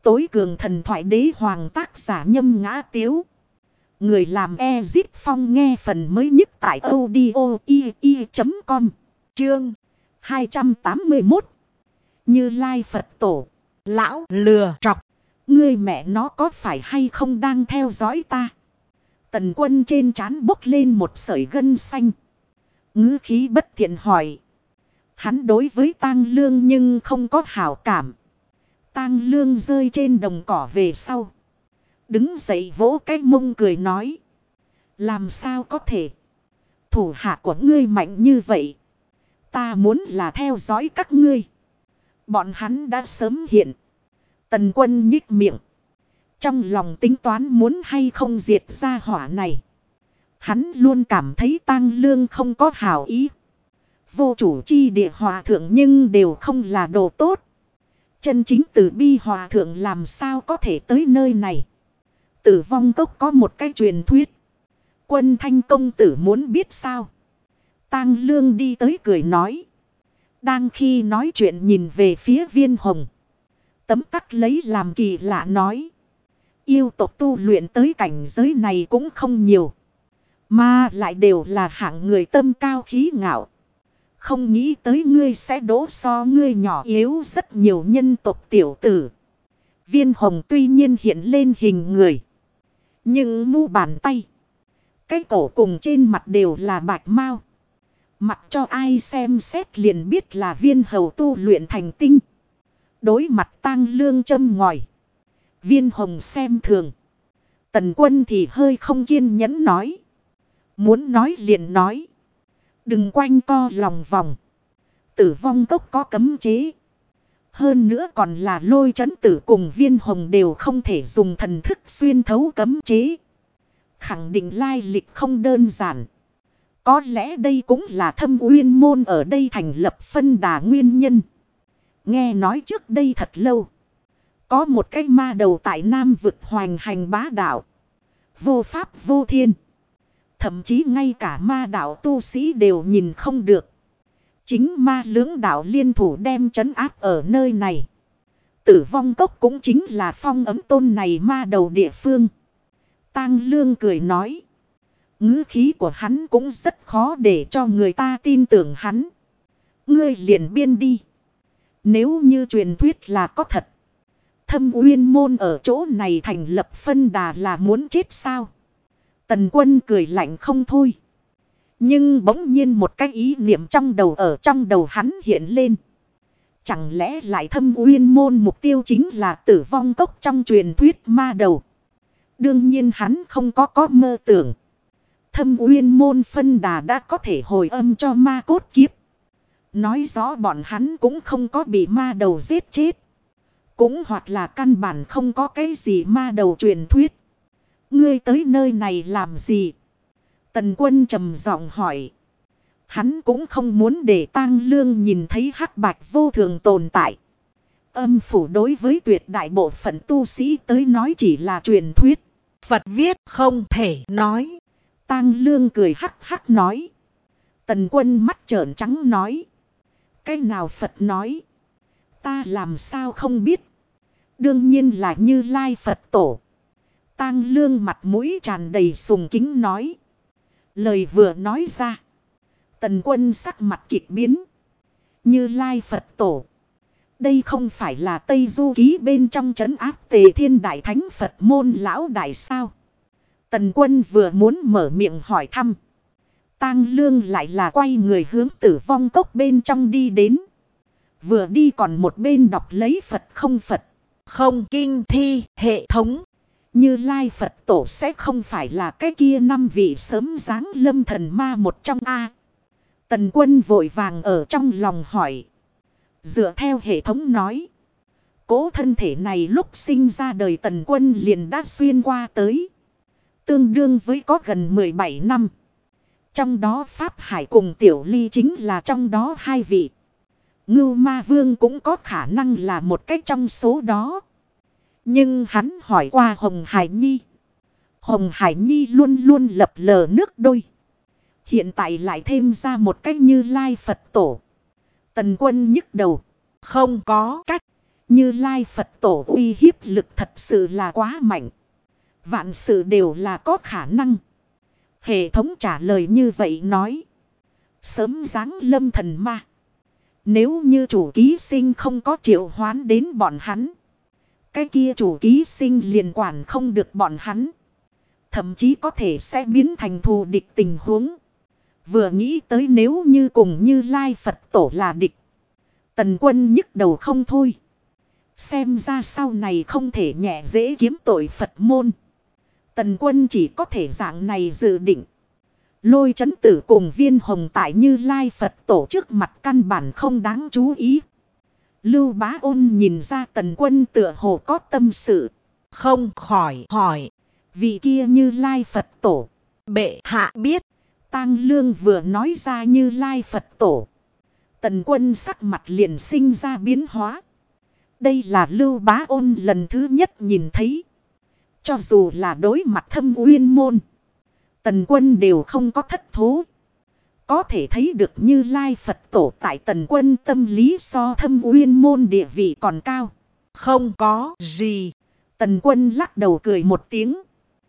tối cường thần thoại đế hoàng, tác giả Nhâm Ngã Tiếu. Người làm Ezip Phong, nghe phần mới nhất tại audio.com. Chương 281. Như Lai Phật Tổ. Lão lừa trọc. Ngươi mẹ nó có phải hay không đang theo dõi ta? Tần Quân trên trán bốc lên một sợi gân xanh. Ngữ khí bất thiện hỏi. Hắn đối với Tang Lương nhưng không có hảo cảm. Tang Lương rơi trên đồng cỏ về sau. Đứng dậy vỗ cái mông cười nói. Làm sao có thể? Thủ hạ của ngươi mạnh như vậy. Ta muốn là theo dõi các ngươi. Bọn hắn đã sớm hiện. Tần Quân nhích miệng. Trong lòng tính toán muốn hay không diệt ra hỏa này. Hắn luôn cảm thấy Tang Lương không có hảo ý. Vô chủ chi địa hòa thượng nhưng đều không là đồ tốt. Chân chính Từ Bi hòa thượng làm sao có thể tới nơi này. Tử Vong Cốc có một cái truyền thuyết. Quân Thanh công tử muốn biết sao? Tang Lương đi tới cười nói. Đang khi nói chuyện nhìn về phía Viên Hồng. Tấm tắc lấy làm kỳ lạ nói. Yêu tộc tu luyện tới cảnh giới này cũng không nhiều. Mà lại đều là hạng người tâm cao khí ngạo. Không nghĩ tới ngươi sẽ đỗ so ngươi nhỏ yếu rất nhiều nhân tộc tiểu tử. Viên Hồng tuy nhiên hiện lên hình người. Nhưng mu bàn tay. Cái cổ cùng trên mặt đều là bạch mao. Mặc cho ai xem xét liền biết là Viên Hầu tu luyện thành tinh. Đối mặt Tang Lương châm ngòi. Viên Hồng xem thường. Tần Quân thì hơi không kiên nhẫn nói. Muốn nói liền nói. Đừng quanh co lòng vòng. Tử Vong Cốc có cấm chế. Hơn nữa còn là Lôi Trấn Tử cùng Viên Hồng đều không thể dùng thần thức xuyên thấu cấm chế. Khẳng định lai lịch không đơn giản. Có lẽ đây cũng là Thâm Uyên Môn ở đây thành lập phân đà nguyên nhân. Nghe nói trước đây thật lâu. Có một cái ma đầu tại Nam vực hoành hành bá đạo. Vô pháp vô thiên. Thậm chí ngay cả ma đạo tu sĩ đều nhìn không được. Chính ma lưỡng đạo liên thủ đem trấn áp ở nơi này. Tử Vong Cốc cũng chính là phong ấm tôn này ma đầu địa phương. Tang Lương cười nói. Ngữ khí của hắn cũng rất khó để cho người ta tin tưởng hắn. Ngươi liền biên đi. Nếu như truyền thuyết là có thật. Thâm Uyên Môn ở chỗ này thành lập phân đà là muốn chết sao? Tần Quân cười lạnh không thôi. Nhưng bỗng nhiên một cái ý niệm ở trong đầu hắn hiện lên. Chẳng lẽ lại Thâm Uyên Môn mục tiêu chính là Tử Vong Cốc trong truyền thuyết ma đầu? Đương nhiên hắn không có mơ tưởng. Thâm Uyên Môn phân đà đã có thể hồi âm cho ma cốt kiếp. Nói rõ bọn hắn cũng không có bị ma đầu giết chết. Cũng hoặc là căn bản không có cái gì ma đầu truyền thuyết. Ngươi tới nơi này làm gì? Tần Quân trầm giọng hỏi. Hắn cũng không muốn để Tang Lương nhìn thấy hắc bạch vô thường tồn tại. Âm phủ đối với tuyệt đại bộ phận tu sĩ tới nói chỉ là truyền thuyết. Phật viết không thể nói. Tang Lương cười hắc hắc nói. Tần Quân mắt trợn trắng nói. Cái nào Phật nói? Ta làm sao không biết? Đương nhiên là Như Lai Phật Tổ. Tang Lương mặt mũi tràn đầy sùng kính nói. Lời vừa nói ra. Tần Quân sắc mặt kịch biến. Như Lai Phật Tổ. Đây không phải là Tây Du Ký bên trong trấn áp Tề Thiên Đại Thánh Phật môn lão đại sao? Tần Quân vừa muốn mở miệng hỏi thăm. Tang Lương lại là quay người hướng Tử Vong Cốc bên trong đi đến. Vừa đi còn một bên đọc lấy Phật không kinh thi hệ thống. Như Lai Phật Tổ sẽ không phải là cái kia 5 vị sớm giáng lâm thần ma một trong A. Tần Quân vội vàng ở trong lòng hỏi. Dựa theo hệ thống nói. Cố thân thể này lúc sinh ra đời Tần Quân liền đã xuyên qua tới. Tương đương với có gần 17 năm. Trong đó Pháp Hải cùng Tiểu Ly chính là trong đó 2 vị. Ngưu Ma Vương cũng có khả năng là một cách trong số đó. Nhưng hắn hỏi qua Hồng Hải Nhi. Hồng Hải Nhi luôn luôn lập lờ nước đôi. Hiện tại lại thêm ra một cách Như Lai Phật Tổ. Tần Quân nhức đầu. Không có cách. Như Lai Phật Tổ uy hiếp lực thật sự là quá mạnh. Vạn sự đều là có khả năng. Hệ thống trả lời như vậy nói. Sớm giáng lâm thần ma. Nếu như chủ ký sinh không có triệu hoán đến bọn hắn. Cái kia chủ ký sinh liền quản không được bọn hắn. Thậm chí có thể sẽ biến thành thù địch tình huống. Vừa nghĩ tới nếu như cùng Như Lai Phật Tổ là địch. Tần Quân nhức đầu không thôi. Xem ra sau này không thể nhẹ dễ kiếm tội Phật môn. Tần Quân chỉ có thể dạng này dự định. Lôi Chấn Tử cùng Viên Hồng tại Như Lai Phật Tổ trước mặt căn bản không đáng chú ý. Lưu Bá Ôn nhìn ra Tần Quân tựa hồ có tâm sự. Không khỏi hỏi. Vị kia Như Lai Phật Tổ. Bệ hạ biết. Tang Lương vừa nói ra Như Lai Phật Tổ. Tần Quân sắc mặt liền sinh ra biến hóa. Đây là Lưu Bá Ôn lần thứ nhất nhìn thấy. Cho dù là đối mặt Thâm Uyên Môn. Tần Quân đều không có thất thố. Có thể thấy được Như Lai Phật Tổ tại Tần Quân tâm lý so Thâm Uyên Môn địa vị còn cao. Không có gì. Tần Quân lắc đầu cười một tiếng.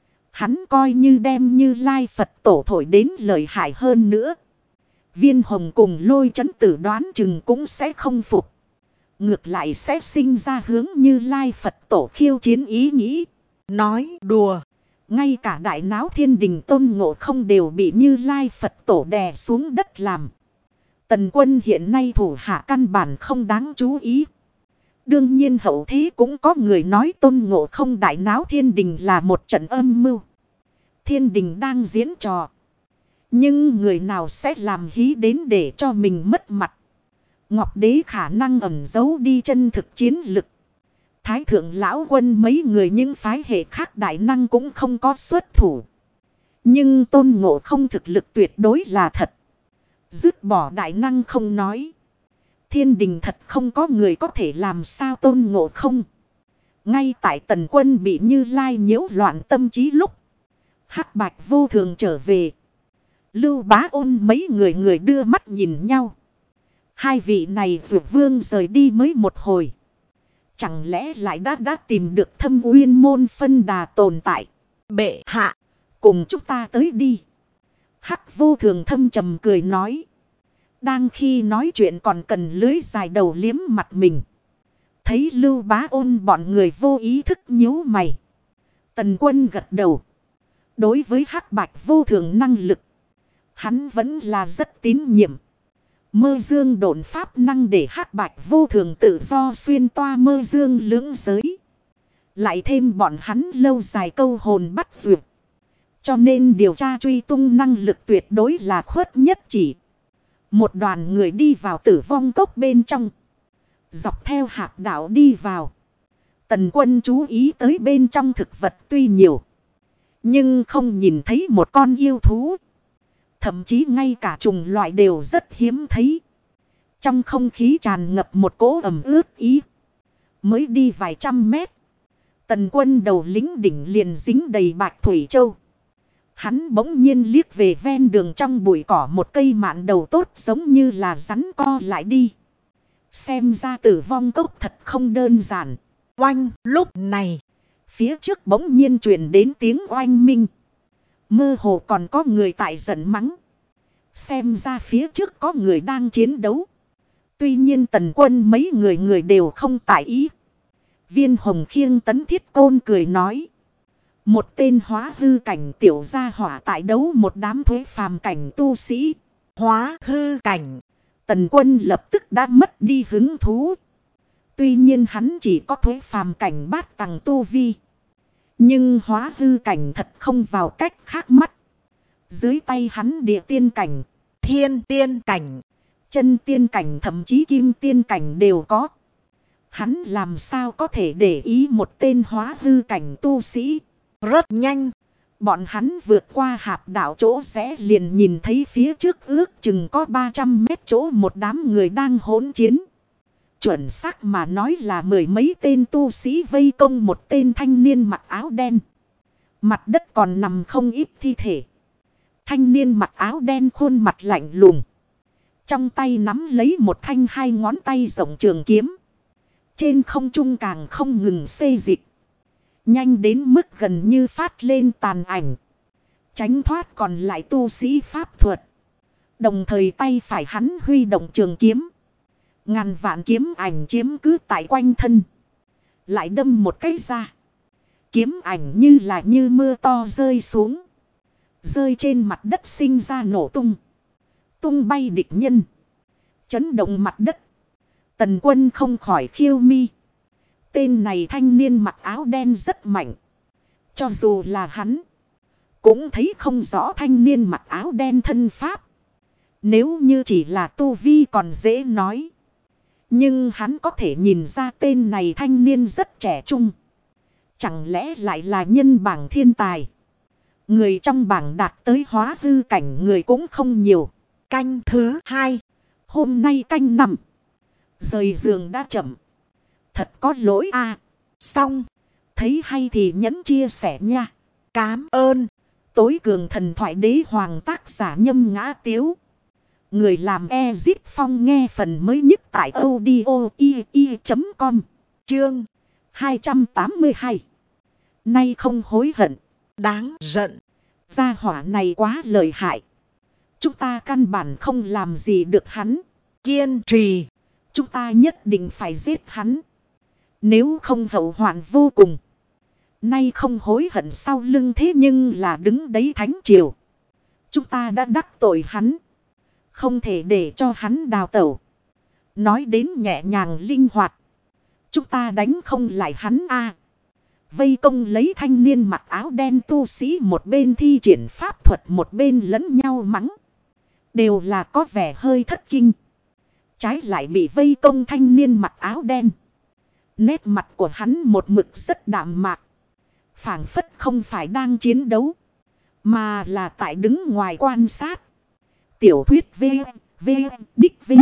Hắn coi như đem Như Lai Phật Tổ thổi đến lợi hại hơn nữa. Viên Hồng cùng Lôi Chấn Tử đoán chừng cũng sẽ không phục. Ngược lại sẽ sinh ra hướng Như Lai Phật Tổ khiêu chiến ý nghĩ. Nói đùa. Ngay cả đại náo Thiên Đình Tôn Ngộ Không đều bị Như Lai Phật Tổ đè xuống đất làm. Tần Quân hiện nay thủ hạ căn bản không đáng chú ý. Đương nhiên hậu thế cũng có người nói Tôn Ngộ Không đại náo Thiên Đình là một trận âm mưu. Thiên Đình đang diễn trò. Nhưng người nào sẽ làm hí đến để cho mình mất mặt. Ngọc Đế khả năng ẩn giấu đi chân thực chiến lực. Thái thượng lão quân mấy người những phái hệ khác đại năng cũng không có xuất thủ. Nhưng Tôn Ngộ Không thực lực tuyệt đối là thật. Dứt bỏ đại năng không nói. Thiên Đình thật không có người có thể làm sao Tôn Ngộ Không. Ngay tại Tần Quân bị Như Lai nhiễu loạn tâm trí lúc. Hắc Bạch vô thường trở về. Lưu Bá Ôn mấy người đưa mắt nhìn nhau. Hai vị này Dược Vương rời đi mới một hồi. Chẳng lẽ lại đã tìm được Thâm Uyên Môn phân đà tồn tại. Bệ hạ, cùng chúng ta tới đi. Hắc vô thường thâm trầm cười nói. Đang khi nói chuyện còn cần lưới dài đầu liếm mặt mình. Thấy Lưu Bá Ôn bọn người vô ý thức nhíu mày. Tần Quân gật đầu. Đối với Hắc Bạch vô thường năng lực. Hắn vẫn là rất tín nhiệm. Mơ dương độn pháp năng để Hắc Bạch vô thường tự do xuyên toa mơ dương lưỡng giới. Lại thêm bọn hắn lâu dài câu hồn bắt duyệt. Cho nên điều tra truy tung năng lực tuyệt đối là khuất nhất chỉ. Một đoàn người đi vào Tử Vong Cốc bên trong. Dọc theo hạp đảo đi vào. Tần Quân chú ý tới bên trong thực vật tuy nhiều. Nhưng không nhìn thấy một con yêu thú. Thậm chí ngay cả trùng loại đều rất hiếm thấy. Trong không khí tràn ngập một cỗ ẩm ướt ý. Mới đi vài trăm mét. Tần Quân đầu lính đỉnh liền dính đầy bạch thủy châu. Hắn bỗng nhiên liếc về ven đường trong bụi cỏ một cây mạn đầu tốt giống như là rắn co lại đi. Xem ra Tử Vong Cốc thật không đơn giản. Oanh lúc này. Phía trước bỗng nhiên truyền đến tiếng oanh minh. Mơ hồ còn có người tại giận mắng. Xem ra phía trước có người đang chiến đấu. Tuy nhiên Tần Quân mấy người đều không tại ý. Viên Hồng khiêng tấn thiết côn cười nói. Một tên hóa hư cảnh tiểu gia hỏa tại đấu một đám thuế phàm cảnh tu sĩ. Hóa hư cảnh. Tần Quân lập tức đã mất đi hứng thú. Tuy nhiên hắn chỉ có thuế phàm cảnh bát tầng tu vi. Nhưng hóa hư cảnh thật không vào cách khác mắt. Dưới tay hắn địa tiên cảnh, thiên tiên cảnh, chân tiên cảnh thậm chí kim tiên cảnh đều có. Hắn làm sao có thể để ý một tên hóa hư cảnh tu sĩ. Rất nhanh. Bọn hắn vượt qua hạp đảo chỗ rẽ liền nhìn thấy phía trước ước chừng có 300 mét chỗ một đám người đang hỗn chiến. Chuẩn xác mà nói là mười mấy tên tu sĩ vây công một tên thanh niên mặc áo đen. Mặt đất còn nằm không ít thi thể. Thanh niên mặc áo đen khuôn mặt lạnh lùng. Trong tay nắm lấy một thanh 2 ngón tay rộng trường kiếm. Trên không trung càng không ngừng xê dịch. Nhanh đến mức gần như phát lên tàn ảnh. Tránh thoát còn lại tu sĩ pháp thuật. Đồng thời tay phải hắn huy động trường kiếm. Ngàn vạn kiếm ảnh chiếm cứ tại quanh thân. Lại đâm một cái ra. Kiếm ảnh như là như mưa to rơi xuống. Rơi trên mặt đất sinh ra nổ tung. Tung bay địch nhân. Chấn động mặt đất. Tần Quân không khỏi khiêu mi. Tên này thanh niên mặc áo đen rất mạnh. Cho dù là hắn. Cũng thấy không rõ thanh niên mặc áo đen thân pháp. Nếu như chỉ là tu vi còn dễ nói. Nhưng hắn có thể nhìn ra tên này thanh niên rất trẻ trung. Chẳng lẽ lại là nhân bảng thiên tài. Người trong bảng đạt tới hóa hư cảnh người cũng không nhiều. Canh thứ 2. Hôm nay canh 5. Rời giường đã chậm. Thật có lỗi a. Xong. Thấy hay thì nhấn chia sẻ nha. Cám ơn. Tối cường thần thoại đế hoàng tác giả Nhâm Ngã Tiếu. Người làm Ezip Phong nghe phần mới nhất tại audio.com. Chương 282. Nay không hối hận. Đáng giận. Gia hỏa này quá lợi hại. Chúng ta căn bản không làm gì được hắn. Kiên trì. Chúng ta nhất định phải giết hắn. Nếu không hậu hoạn vô cùng. Nay không hối hận sau lưng thế nhưng là đứng đấy thánh triều. Chúng ta đã đắc tội hắn. Không thể để cho hắn đào tẩu. Nói đến nhẹ nhàng linh hoạt. Chúng ta đánh không lại hắn a. Vây công lấy thanh niên mặc áo đen tu sĩ một bên thi triển pháp thuật một bên lẫn nhau mắng. Đều là có vẻ hơi thất kinh. Trái lại bị vây công thanh niên mặc áo đen. Nét mặt của hắn một mực rất đạm mạc. Phảng phất không phải đang chiến đấu. Mà là tại đứng ngoài quan sát. Tiểu thuyết v đích v.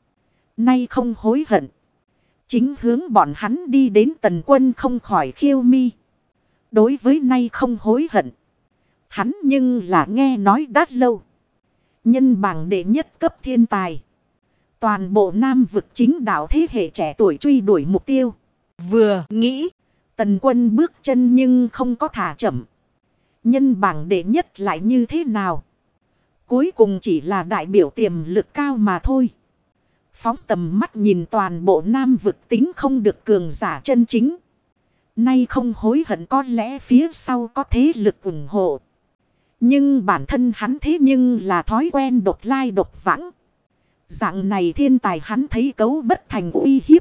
Nay không hối hận. Chính hướng bọn hắn đi đến Tần Quân không khỏi khiêu mi. Đối với nay không hối hận. Hắn nhưng là nghe nói đã lâu. Nhân bảng đệ nhất cấp thiên tài. Toàn bộ Nam vực chính đạo thế hệ trẻ tuổi truy đuổi mục tiêu. Vừa nghĩ. Tần Quân bước chân nhưng không có thả chậm. Nhân bảng đệ nhất lại như thế nào? Cuối cùng chỉ là đại biểu tiềm lực cao mà thôi. Phóng tầm mắt nhìn toàn bộ Nam vực tính không được cường giả chân chính. Nay không hối hận có lẽ phía sau có thế lực ủng hộ. Nhưng bản thân hắn thế nhưng là thói quen độc lai độc vãng. Dạng này thiên tài hắn thấy cấu bất thành uy hiếp.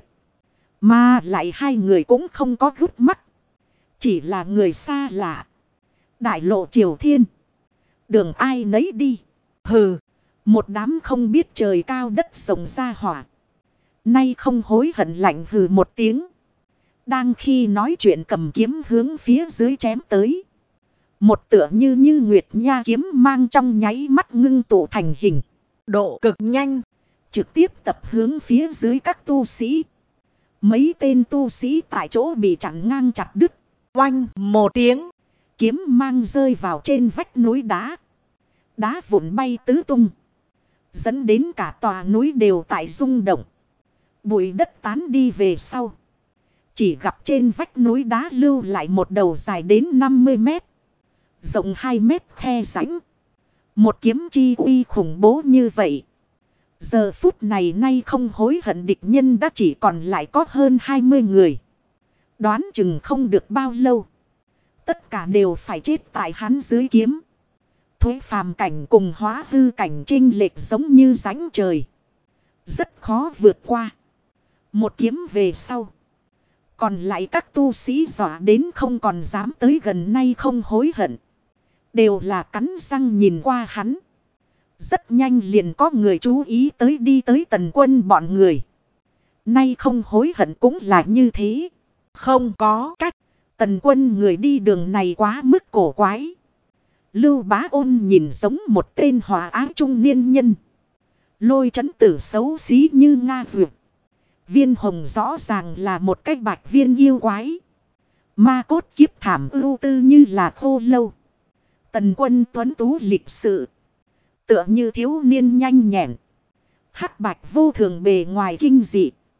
Mà lại hai người cũng không có gút mắt. Chỉ là người xa lạ. Đại lộ triều thiên. Đường ai nấy đi. Hừ. Một đám không biết trời cao đất rộng ra hỏa. Nay không hối hận lạnh hừ một tiếng. Đang khi nói chuyện cầm kiếm hướng phía dưới chém tới. Một tựa như nguyệt nha kiếm mang trong nháy mắt ngưng tụ thành hình. Độ cực nhanh. Trực tiếp tập hướng phía dưới các tu sĩ. Mấy tên tu sĩ tại chỗ bị chặn ngang chặt đứt. Oanh một tiếng. Kiếm mang rơi vào trên vách núi đá. Đá vụn bay tứ tung. Dẫn đến cả tòa núi đều tại rung động. Bụi đất tán đi về sau. Chỉ gặp trên vách núi đá lưu lại một đầu dài đến 50 mét. Rộng 2 mét khe rãnh. Một kiếm chi uy khủng bố như vậy. Giờ phút này nay không hối hận địch nhân đã chỉ còn lại có hơn 20 người. Đoán chừng không được bao lâu. Tất cả đều phải chết tại hắn dưới kiếm. Thuế phàm cảnh cùng hóa hư cảnh chênh lệch giống như rãnh trời. Rất khó vượt qua. Một kiếm về sau. Còn lại các tu sĩ dọa đến không còn dám tới gần nay không hối hận. Đều là cắn răng nhìn qua hắn. Rất nhanh liền có người chú ý tới đi tới Tần Quân bọn người. Nay không hối hận cũng là như thế. Không có cách. Tần Quân người đi đường này quá mức cổ quái. Lưu Bá Ôn nhìn giống một tên hòa ái trung niên nhân. Lôi Trấn Tử xấu xí như Nga Duyệt. Viên Hồng rõ ràng là một cái bạch viên yêu quái. Ma Cốt kiếp thảm ưu tư như là khô lâu. Tần Quân tuấn tú lịch sự. Tựa như thiếu niên nhanh nhẹn. Hắc bạch vô thường bề ngoài kinh dị.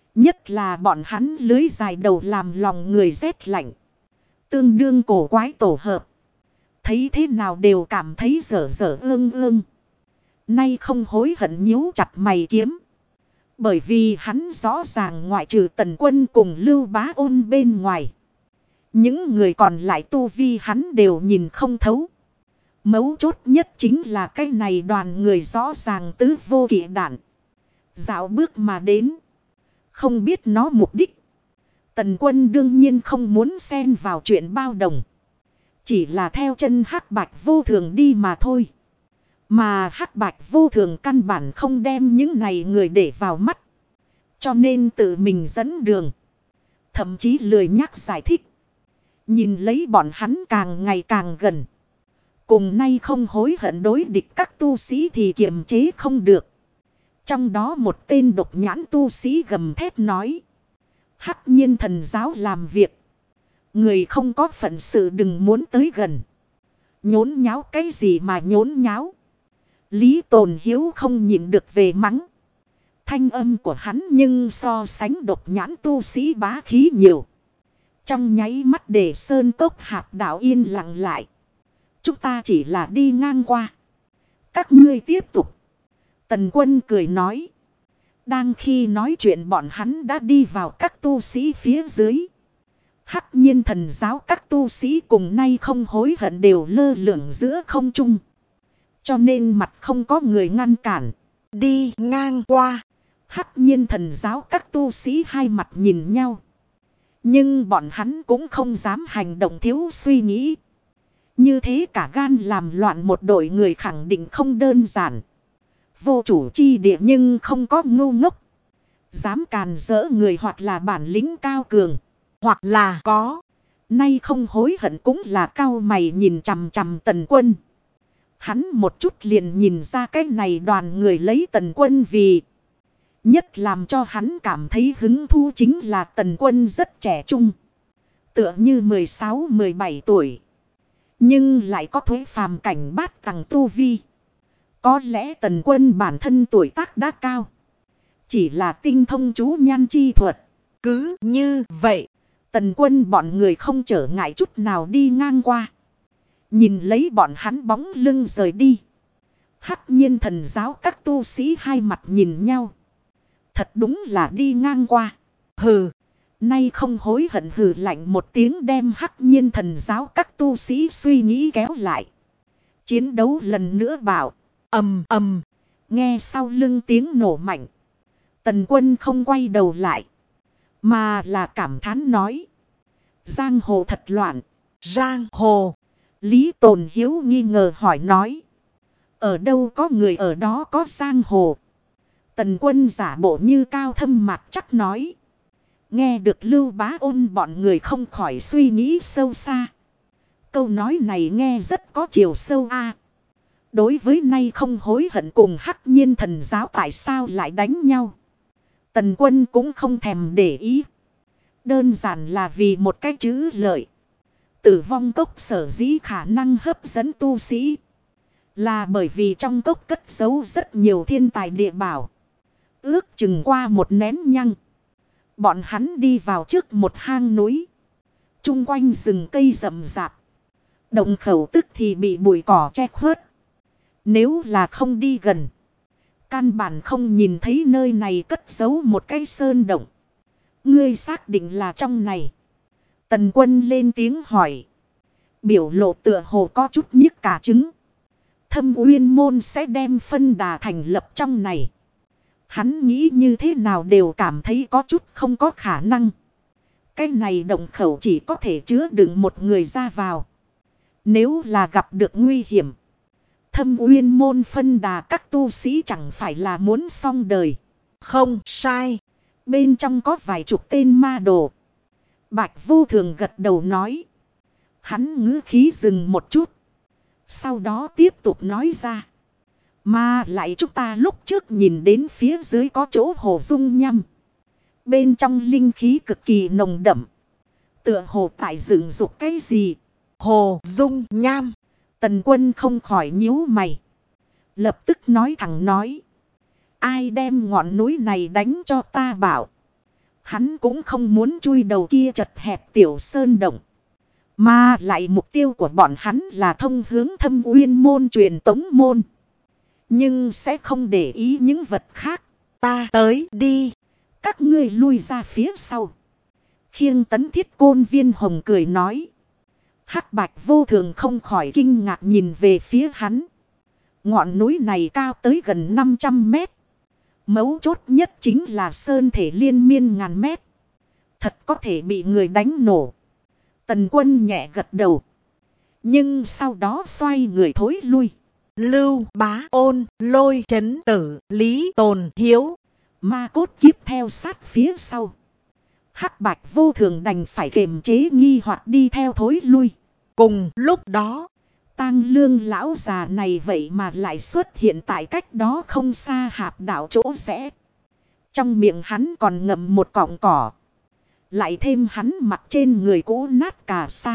Nhất là bọn hắn lưới dài đầu làm lòng người rét lạnh. Tương đương cổ quái tổ hợp. Thấy thế nào đều cảm thấy dở dở ương ương. Nay không hối hận nhíu chặt mày kiếm. Bởi vì hắn rõ ràng ngoại trừ Tần Quân cùng Lưu Bá Ôn bên ngoài. Những người còn lại tu vi hắn đều nhìn không thấu. Mấu chốt nhất chính là cái này đoàn người rõ ràng tứ vô kỵ đản. Dạo bước mà đến. Không biết nó mục đích. Tần Quân đương nhiên không muốn xen vào chuyện bao đồng. Chỉ là theo chân Hắc Bạch Vô Thường đi mà thôi. Mà Hắc Bạch Vô Thường căn bản không đem những này người để vào mắt. Cho nên tự mình dẫn đường. Thậm chí lười nhắc giải thích. Nhìn lấy bọn hắn càng ngày càng gần. Cùng nay không hối hận đối địch các tu sĩ thì kiềm chế không được. Trong đó một tên độc nhãn tu sĩ gầm thét nói. Hắc Nhiên Thần giáo làm việc. Người không có phận sự đừng muốn tới gần. Nhốn nháo cái gì mà nhốn nháo. Lý Tồn Hiếu không nhịn được về mắng. Thanh âm của hắn nhưng so sánh độc nhãn tu sĩ bá khí nhiều. Trong nháy mắt để sơn cốc hạp đảo yên lặng lại. Chúng ta chỉ là đi ngang qua. Các ngươi tiếp tục. Tần Quân cười nói. Đang khi nói chuyện bọn hắn đã đi vào các tu sĩ phía dưới. Hắc Nhiên Thần giáo các tu sĩ cùng nay không hối hận đều lơ lửng giữa không trung. Cho nên mặt không có người ngăn cản. Đi ngang qua. Hắc Nhiên Thần giáo các tu sĩ hai mặt nhìn nhau. Nhưng bọn hắn cũng không dám hành động thiếu suy nghĩ. Như thế cả gan làm loạn một đội người khẳng định không đơn giản. Vô chủ chi địa nhưng không có ngu ngốc. Dám càn rỡ người hoặc là bản lĩnh cao cường. Hoặc là có. Nay không hối hận cũng là cao mày nhìn chằm chằm Tần Quân. Hắn một chút liền nhìn ra cái này đoàn người lấy Tần Quân vì. Nhất làm cho hắn cảm thấy hứng thú chính là Tần Quân rất trẻ trung. Tựa như 16-17 tuổi. Nhưng lại có thuế phàm cảnh bát tầng tu vi. Có lẽ Tần Quân bản thân tuổi tác đã cao. Chỉ là tinh thông chú nhan chi thuật. Cứ như vậy. Tần Quân bọn người không trở ngại chút nào đi ngang qua. Nhìn lấy bọn hắn bóng lưng rời đi. Hắc Nhiên Thần giáo các tu sĩ hai mặt nhìn nhau. Thật đúng là đi ngang qua. Hừ. Nay không hối hận hừ lạnh một tiếng đem Hắc Nhiên Thần giáo các tu sĩ suy nghĩ kéo lại. Chiến đấu lần nữa bảo. Ầm ầm. Nghe sau lưng tiếng nổ mạnh. Tần Quân không quay đầu lại. Mà là cảm thán nói. Giang hồ thật loạn. Giang hồ. Lý Tồn Hiếu nghi ngờ hỏi nói. Ở đâu có người ở đó có giang hồ. Tần Quân giả bộ như cao thâm mặt chắc nói. Nghe được Lưu Bá Ôn bọn người không khỏi suy nghĩ sâu xa. Câu nói này nghe rất có chiều sâu a. Đối với nay không hối hận cùng Hắc Nhiên Thần giáo tại sao lại đánh nhau. Tần Quân cũng không thèm để ý. Đơn giản là vì một cái chữ lợi. Tử vong cốc sở dĩ khả năng hấp dẫn tu sĩ. Là bởi vì trong cốc cất giấu rất nhiều thiên tài địa bảo. Ước chừng qua một nén nhăng. Bọn hắn đi vào trước một hang núi. Trung quanh rừng cây rậm rạp. Động khẩu tức thì bị bụi cỏ che khuất. Nếu là không đi gần. Căn bản không nhìn thấy nơi này cất giấu một cái sơn động. Ngươi xác định là trong này. Tần Quân lên tiếng hỏi. Biểu lộ tựa hồ có chút nhức cả trứng. Thâm Uyên môn sẽ đem phân đà thành lập trong này. Hắn nghĩ như thế nào đều cảm thấy có chút không có khả năng. Cái này động khẩu chỉ có thể chứa đựng một người ra vào. Nếu là gặp được nguy hiểm. Thâm Uyên môn phân đà các tu sĩ chẳng phải là muốn xong đời. Không sai. Bên trong có vài chục tên ma đồ. Bạch Vô Thường gật đầu nói. Hắn ngữ khí dừng một chút. Sau đó tiếp tục nói ra. Mà lại chúng ta lúc trước nhìn đến phía dưới có chỗ hồ dung nhâm. Bên trong linh khí cực kỳ nồng đậm. Tựa hồ tại dựng dục cái gì? Hồ dung nham. Tần Quân không khỏi nhíu mày. Lập tức nói thẳng nói. Ai đem ngọn núi này đánh cho ta bảo. Hắn cũng không muốn chui đầu kia chật hẹp tiểu sơn động. Mà lại mục tiêu của bọn hắn là thông hướng Thâm Uyên môn truyền tống môn. Nhưng sẽ không để ý những vật khác. Ta tới đi. Các ngươi lui ra phía sau. Khiêng Tấn Thiết Côn Viên Hồng cười nói. Hắc Bạch Vô Thường không khỏi kinh ngạc nhìn về phía hắn. Ngọn núi này cao tới gần 500 mét. Mấu chốt nhất chính là sơn thể liên miên ngàn mét. Thật có thể bị người đánh nổ. Tần Quân nhẹ gật đầu. Nhưng sau đó xoay người thối lui. Lưu Bá Ôn, Lôi Chấn Tử, Lý Tồn Hiếu. Ma Cốt Kiếp theo sát phía sau. Hắc Bạch Vô Thường đành phải kiềm chế nghi hoặc đi theo thối lui. Cùng lúc đó, Tang Lương lão già này vậy mà lại xuất hiện tại cách đó không xa hạp đảo chỗ rẽ. Trong miệng hắn còn ngậm một cọng cỏ. Lại thêm hắn mặc trên người cũ nát cà sa.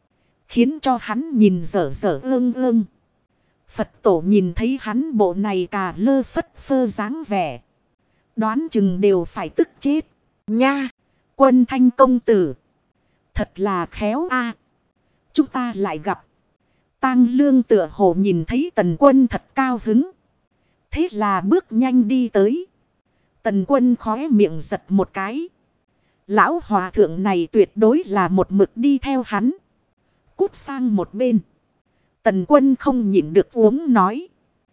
Khiến cho hắn nhìn dở dở ương ương. Phật tổ nhìn thấy hắn bộ này cà lơ phất phơ dáng vẻ. Đoán chừng đều phải tức chết. Nha! Quân Thanh công tử. Thật là khéo a. Chúng ta lại gặp. Tang Lương tựa hồ nhìn thấy Tần Quân thật cao hứng. Thế là bước nhanh đi tới. Tần Quân khóe miệng giật một cái. Lão hòa thượng này tuyệt đối là một mực đi theo hắn. Cút sang một bên. Tần Quân không nhịn được uống nói.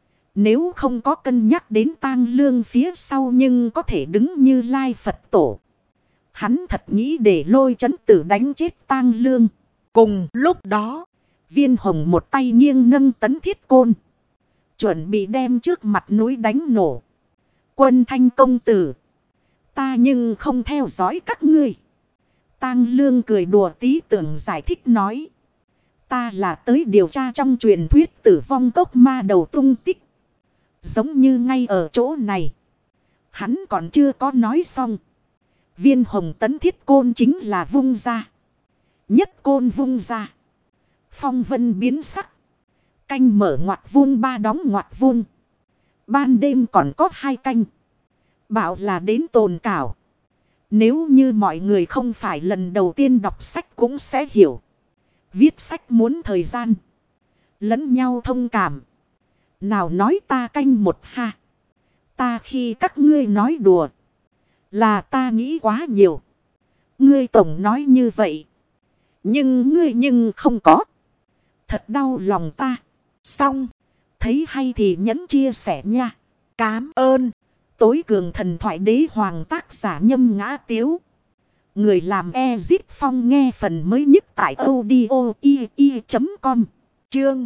Nếu không có cân nhắc đến Tang Lương phía sau nhưng có thể đứng như Lai Phật tổ. Hắn thật nghĩ để Lôi Chấn Tử đánh chết Tang Lương. Cùng lúc đó, Viên Hồng một tay nghiêng nâng Tấn Thiết Côn. Chuẩn bị đem trước mặt núi đánh nổ. Quân Thanh công tử. Ta nhưng không theo dõi các ngươi. Tang Lương cười đùa tí tưởng giải thích nói. Ta là tới điều tra trong truyền thuyết tử vong cốc ma đầu tung tích. Giống như ngay ở chỗ này. Hắn còn chưa có nói xong. Viên Hồng Tấn Thiết Côn chính là vung ra. Nhất côn vung ra. Phong vân biến sắc. Canh mở ngoặt vuông ba đóng ngoặt vuông. Ban đêm còn có 2 canh. Bảo là đến tồn cảo. Nếu như mọi người không phải lần đầu tiên đọc sách cũng sẽ hiểu. Viết sách muốn thời gian. Lẫn nhau thông cảm. Nào nói ta canh một ha. Ta khi các ngươi nói đùa. Là ta nghĩ quá nhiều. Ngươi tổng nói như vậy. Nhưng không có. Thật đau lòng ta. Xong. Thấy hay thì nhấn chia sẻ nha. Cám ơn. Tối cường thần thoại đế hoàng tác giả Nhâm Ngã Tiếu. Người làm Ezip Phong nghe phần mới nhất tại audio.com. Chương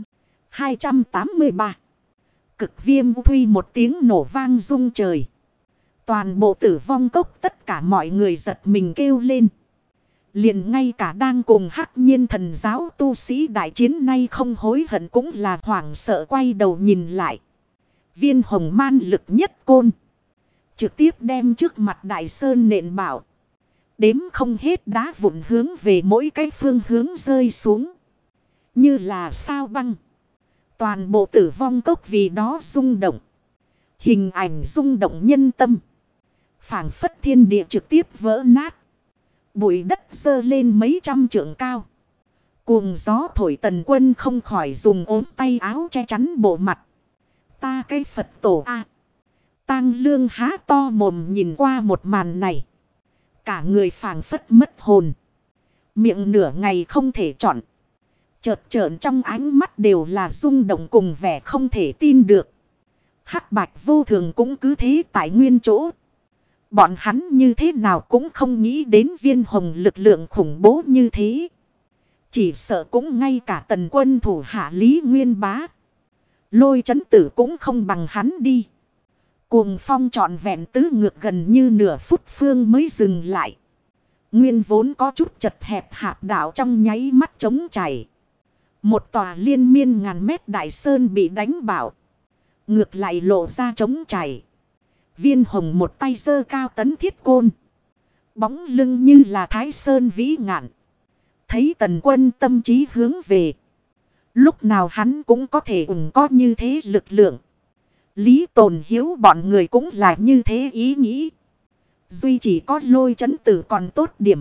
283. Cực viêm thuy một tiếng nổ vang rung trời. Toàn bộ tử vong cốc tất cả mọi người giật mình kêu lên. Liền ngay cả đang cùng Hắc Nhiên thần giáo tu sĩ đại chiến nay không hối hận cũng là hoảng sợ quay đầu nhìn lại. Viên Hồng man lực nhất côn. Trực tiếp đem trước mặt đại sơn nện bảo. Đếm không hết đá vụn hướng về mỗi cái phương hướng rơi xuống. Như là sao băng. Toàn bộ tử vong cốc vì đó rung động. Hình ảnh rung động nhân tâm. Phảng phất thiên địa trực tiếp vỡ nát. Bụi đất dơ lên mấy trăm trượng cao. Cuồng gió thổi Tần Quân không khỏi dùng ốm tay áo che chắn bộ mặt. Ta cái Phật tổ a. Tang Lương há to mồm nhìn qua một màn này. Cả người phảng phất mất hồn. Miệng nửa ngày không thể chọn. Chợt trợn trong ánh mắt đều là rung động cùng vẻ không thể tin được. Hắc Bạch Vô Thường cũng cứ thế tại nguyên chỗ. Bọn hắn như thế nào cũng không nghĩ đến Viên Hồng lực lượng khủng bố như thế. Chỉ sợ cũng ngay cả Tần Quân thủ hạ Lý Nguyên Bá. Lôi Chấn Tử cũng không bằng hắn đi. Cuồng phong trọn vẹn tứ ngược gần như nửa phút phương mới dừng lại. Nguyên vốn có chút chật hẹp hạp đảo trong nháy mắt trống chảy. Một tòa liên miên ngàn mét đại sơn bị đánh bảo. Ngược lại lộ ra trống chảy. Viên Hồng một tay giơ cao Tấn Thiết Côn. Bóng lưng như là Thái Sơn vĩ ngạn. Thấy Tần Quân tâm trí hướng về. Lúc nào hắn cũng có thể có như thế lực lượng. Lý Tồn Hiếu bọn người cũng là như thế ý nghĩ. Duy chỉ có Lôi Chấn Tử còn tốt điểm.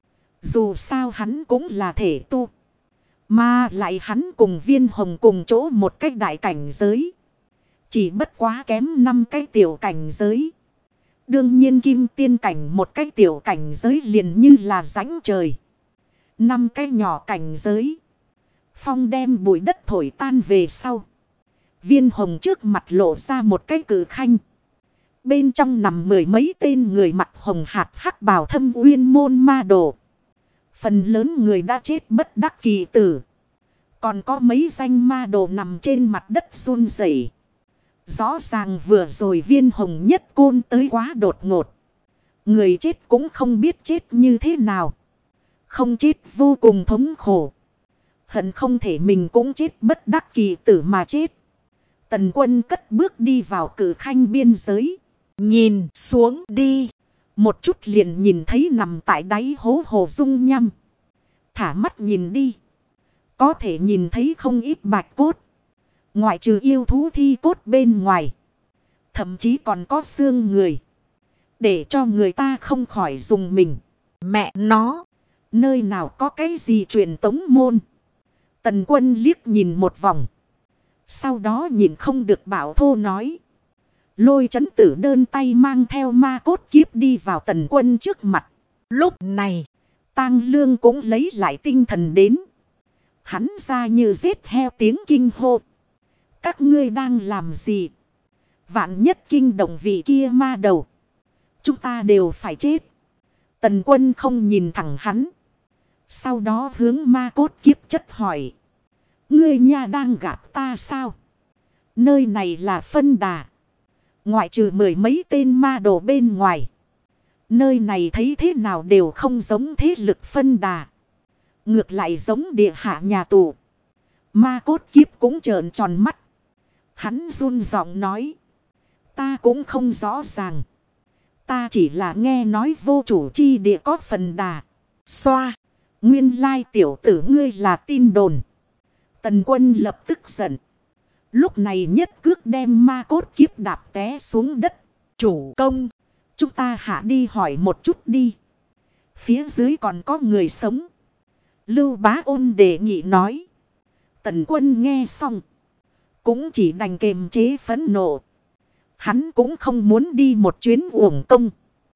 Dù sao hắn cũng là thể tu. Mà lại hắn cùng Viên Hồng cùng chỗ một cách đại cảnh giới. Chỉ bất quá kém 5 cái tiểu cảnh giới. Đương nhiên Kim Tiên cảnh một cái tiểu cảnh giới liền như là rãnh trời. 5 cái nhỏ cảnh giới. Phong đem bụi đất thổi tan về sau. Viên Hồng trước mặt lộ ra một cái cử khanh. Bên trong nằm 10 mấy tên người mặc hồng hạt hắc bào thâm uyên môn ma đồ. Phần lớn người đã chết bất đắc kỳ tử. Còn có mấy danh ma đồ nằm trên mặt đất run rẩy. Rõ ràng vừa rồi Viên Hồng nhất côn tới quá đột ngột. Người chết cũng không biết chết như thế nào. Không chết vô cùng thống khổ. Hận không thể mình cũng chết bất đắc kỳ tử mà chết. Tần Quân cất bước đi vào cử khanh biên giới. Nhìn xuống đi. Một chút liền nhìn thấy nằm tại đáy hố Hồ Dung Nham. Thả mắt nhìn đi. Có thể nhìn thấy không ít bạch cốt. Ngoại trừ yêu thú thi cốt bên ngoài. Thậm chí còn có xương người. Để cho người ta không khỏi dùng mình. Mẹ nó. Nơi nào có cái gì truyền tống môn. Tần Quân liếc nhìn một vòng. Sau đó nhìn không được bảo thô nói. Lôi Chấn Tử đơn tay mang theo ma cốt kiếp đi vào Tần Quân trước mặt. Lúc này, Tang Lương cũng lấy lại tinh thần đến. Hắn ra như giết heo tiếng kinh hô. Các ngươi đang làm gì? Vạn nhất kinh động vị kia ma đầu. Chúng ta đều phải chết. Tần Quân không nhìn thẳng hắn. Sau đó hướng ma cốt kiếp chất hỏi. Ngươi nha đang gạt ta sao? Nơi này là phân đà. Ngoại trừ 10 mấy tên ma đồ bên ngoài. Nơi này thấy thế nào đều không giống thế lực phân đà. Ngược lại giống địa hạ nhà tù. Ma cốt kiếp cũng trợn tròn mắt. Hắn run giọng nói. Ta cũng không rõ ràng. Ta chỉ là nghe nói vô chủ chi địa có phần đà. Xoa. Nguyên lai tiểu tử ngươi là tin đồn. Tần Quân lập tức giận. Lúc này nhất cước đem ma cốt kiếp đạp té xuống đất. Chủ công. Chúng ta hạ đi hỏi một chút đi. Phía dưới còn có người sống. Lưu Bá Ôn đề nghị nói. Tần Quân nghe xong. Cũng chỉ đành kềm chế phẫn nộ. Hắn cũng không muốn đi một chuyến uổng công.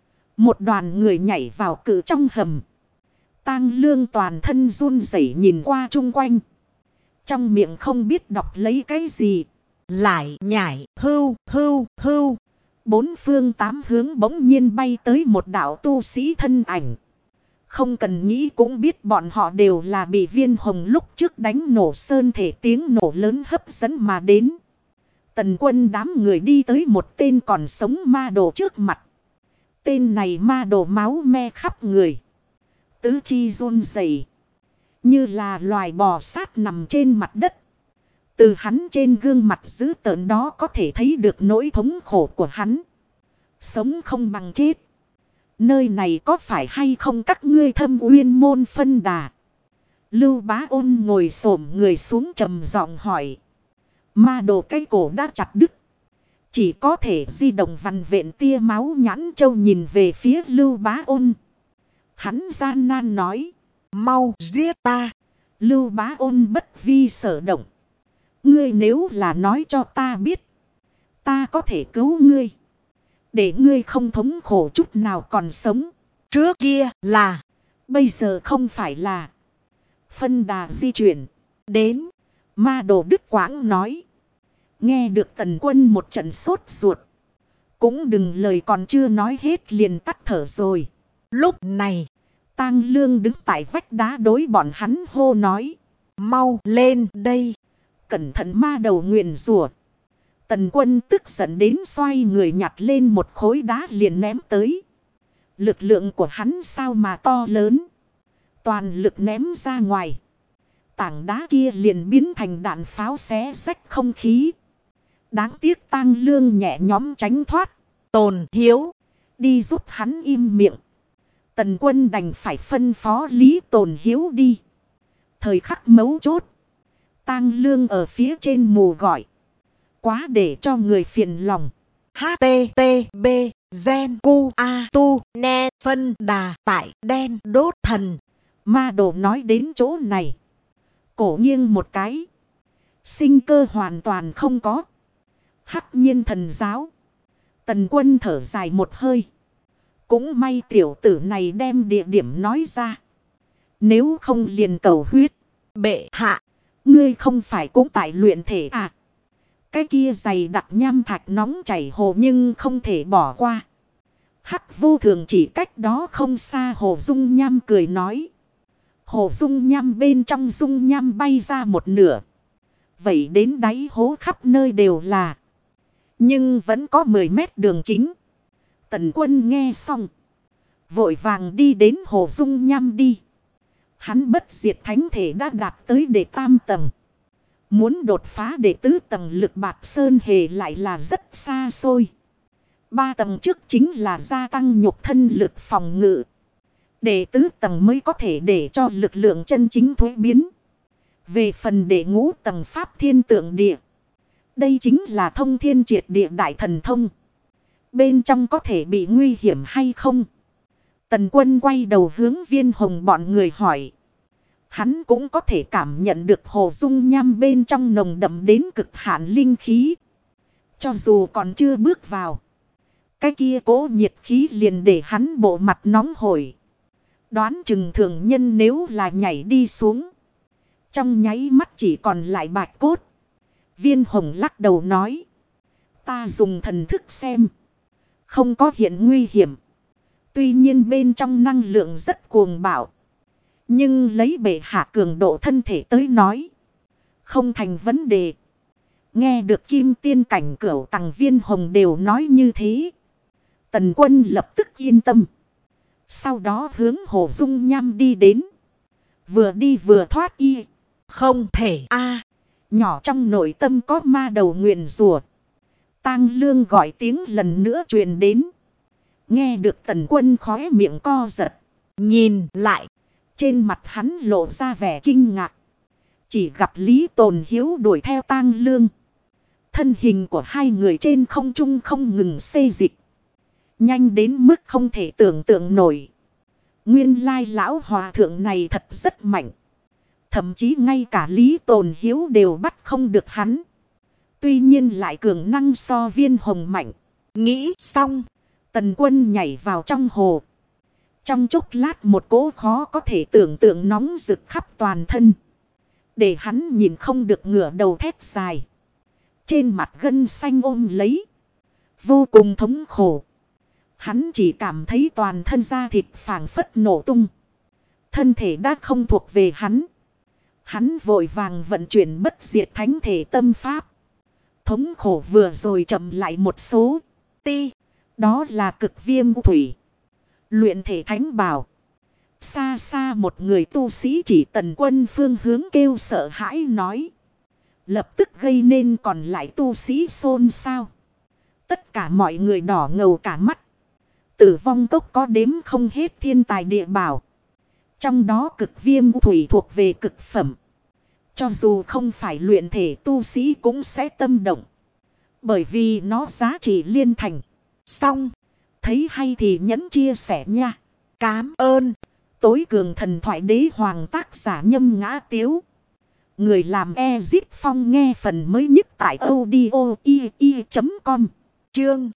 Một đoàn người nhảy vào cự trong hầm. Tang Lương toàn thân run rẩy nhìn qua chung quanh. Trong miệng không biết đọc lấy cái gì. Lại nhảy hưu hưu hưu. Bốn phương tám hướng bỗng nhiên bay tới một đạo tu sĩ thân ảnh. Không cần nghĩ cũng biết bọn họ đều là bị Viên Hồng lúc trước đánh nổ sơn thể tiếng nổ lớn hấp dẫn mà đến. Tần Quân đám người đi tới một tên còn sống ma đồ trước mặt. Tên này ma đồ máu me khắp người. Tứ chi run rẩy, như là loài bò sát nằm trên mặt đất. Từ hắn trên gương mặt dữ tợn đó có thể thấy được nỗi thống khổ của hắn. Sống không bằng chết. Nơi này có phải hay không các ngươi Thâm Uyên môn phân đà? Lưu Bá Ôn ngồi xổm người xuống trầm giọng hỏi. Ma đồ cái cổ đã chặt đứt. Chỉ có thể di động vằn vện tia máu nhãn châu nhìn về phía Lưu Bá Ôn. Hắn gian nan nói. Mau giết ta. Lưu Bá Ôn bất vi sở động. Ngươi nếu là nói cho ta biết. Ta có thể cứu ngươi. Để ngươi không thống khổ chút nào còn sống. Trước kia là. Bây giờ không phải là. Phân đà di chuyển. Đến. Ma đồ Đức Quãng nói. Nghe được Tần Quân một trận sốt ruột. Cũng đừng lời còn chưa nói hết liền tắt thở rồi. Lúc này. Tang Lương đứng tại vách đá đối bọn hắn hô nói. Mau lên đây. Cẩn thận ma đầu nguyền rủa. Tần Quân tức giận đến xoay người nhặt lên một khối đá liền ném tới. Lực lượng của hắn sao mà to lớn. Toàn lực ném ra ngoài. Tảng đá kia liền biến thành đạn pháo xé rách không khí. Đáng tiếc Tang Lương nhẹ nhõm tránh thoát. Tồn Hiếu. Đi giúp hắn im miệng. Tần Quân đành phải phân phó Lý Tồn Hiếu đi. Thời khắc mấu chốt. Tang Lương ở phía trên mù gọi. Quá để cho người phiền lòng. HTTB Gen cu a tu ne phân đà tại đen đốt thần. Ma đồ nói đến chỗ này. Cổ nghiêng một cái. Sinh cơ hoàn toàn không có. Hắc nhiên thần giáo. Tần Quân thở dài một hơi. Cũng may tiểu tử này đem địa điểm nói ra. Nếu không liền cầu huyết. Bệ hạ. Ngươi không phải cũng tại luyện thể à? Cái kia dày đặc nham thạch nóng chảy hồ nhưng không thể bỏ qua. Hắc vô thường chỉ cách đó không xa hồ dung nham cười nói. Hồ dung nham bên trong dung nham bay ra một nửa. Vậy đến đáy hố khắp nơi đều là. Nhưng vẫn có 10 mét đường kính. Tần Quân nghe xong. Vội vàng đi đến hồ dung nham đi. Hắn bất diệt thánh thể đã đạt tới đệ tam tầng. Muốn đột phá đệ tứ tầng lực bạc sơn hề lại là rất xa xôi. 3 tầng trước chính là gia tăng nhục thân lực phòng ngự. Đệ tứ tầng mới có thể để cho lực lượng chân chính thuế biến. Về phần đệ ngũ tầng pháp thiên tượng địa. Đây chính là thông thiên triệt địa đại thần thông. Bên trong có thể bị nguy hiểm hay không? Tần Quân quay đầu hướng Viên Hồng bọn người hỏi. Hắn cũng có thể cảm nhận được hồ dung nham bên trong nồng đậm đến cực hạn linh khí. Cho dù còn chưa bước vào. Cái kia cố nhiệt khí liền để hắn bộ mặt nóng hổi. Đoán chừng thường nhân nếu là nhảy đi xuống. Trong nháy mắt chỉ còn lại bạch cốt. Viên Hồng lắc đầu nói. Ta dùng thần thức xem. Không có hiện nguy hiểm. Tuy nhiên bên trong năng lượng rất cuồng bạo. Nhưng lấy bệ hạ cường độ thân thể tới nói. Không thành vấn đề. Nghe được Kim Tiên cảnh cửu tầng Viên Hồng đều nói như thế. Tần Quân lập tức yên tâm. Sau đó hướng hồ dung nham đi đến. Vừa đi vừa thoát y. Không thể a. Nhỏ trong nội tâm có ma đầu nguyền rủa. Tang Lương gọi tiếng lần nữa truyền đến. Nghe được Tần Quân khóe miệng co giật. Nhìn lại. Trên mặt hắn lộ ra vẻ kinh ngạc. Chỉ gặp Lý Tồn Hiếu đuổi theo Tang Lương. Thân hình của hai người trên không trung không ngừng xê dịch. Nhanh đến mức không thể tưởng tượng nổi. Nguyên lai lão hòa thượng này thật rất mạnh. Thậm chí ngay cả Lý Tồn Hiếu đều bắt không được hắn. Tuy nhiên lại cường năng so Viên Hồng mạnh. Nghĩ xong. Tần Quân nhảy vào trong hồ. Trong chốc lát một cỗ khó có thể tưởng tượng nóng rực khắp toàn thân. Để hắn nhìn không được ngửa đầu thét dài. Trên mặt gân xanh ôm lấy. Vô cùng thống khổ. Hắn chỉ cảm thấy toàn thân da thịt phảng phất nổ tung. Thân thể đã không thuộc về hắn. Hắn vội vàng vận chuyển bất diệt thánh thể tâm pháp. Thống khổ vừa rồi chậm lại một số. Ti. Đó là cực viêm thủy. Luyện thể thánh bảo. Xa xa một người tu sĩ chỉ Tần Quân phương hướng kêu sợ hãi nói. Lập tức gây nên còn lại tu sĩ xôn xao. Tất cả mọi người đỏ ngầu cả mắt. Tử vong cốc có đếm không hết thiên tài địa bảo. Trong đó cực viêm thủy thuộc về cực phẩm. Cho dù không phải luyện thể tu sĩ cũng sẽ tâm động. Bởi vì nó giá trị liên thành. Xong. Thấy hay thì nhấn chia sẻ nha. Cám ơn. Tối cường thần thoại đế hoàng tác giả Nhâm Ngã Tiếu. Người làm Ezip Phong nghe phần mới nhất tại audio.com. Chương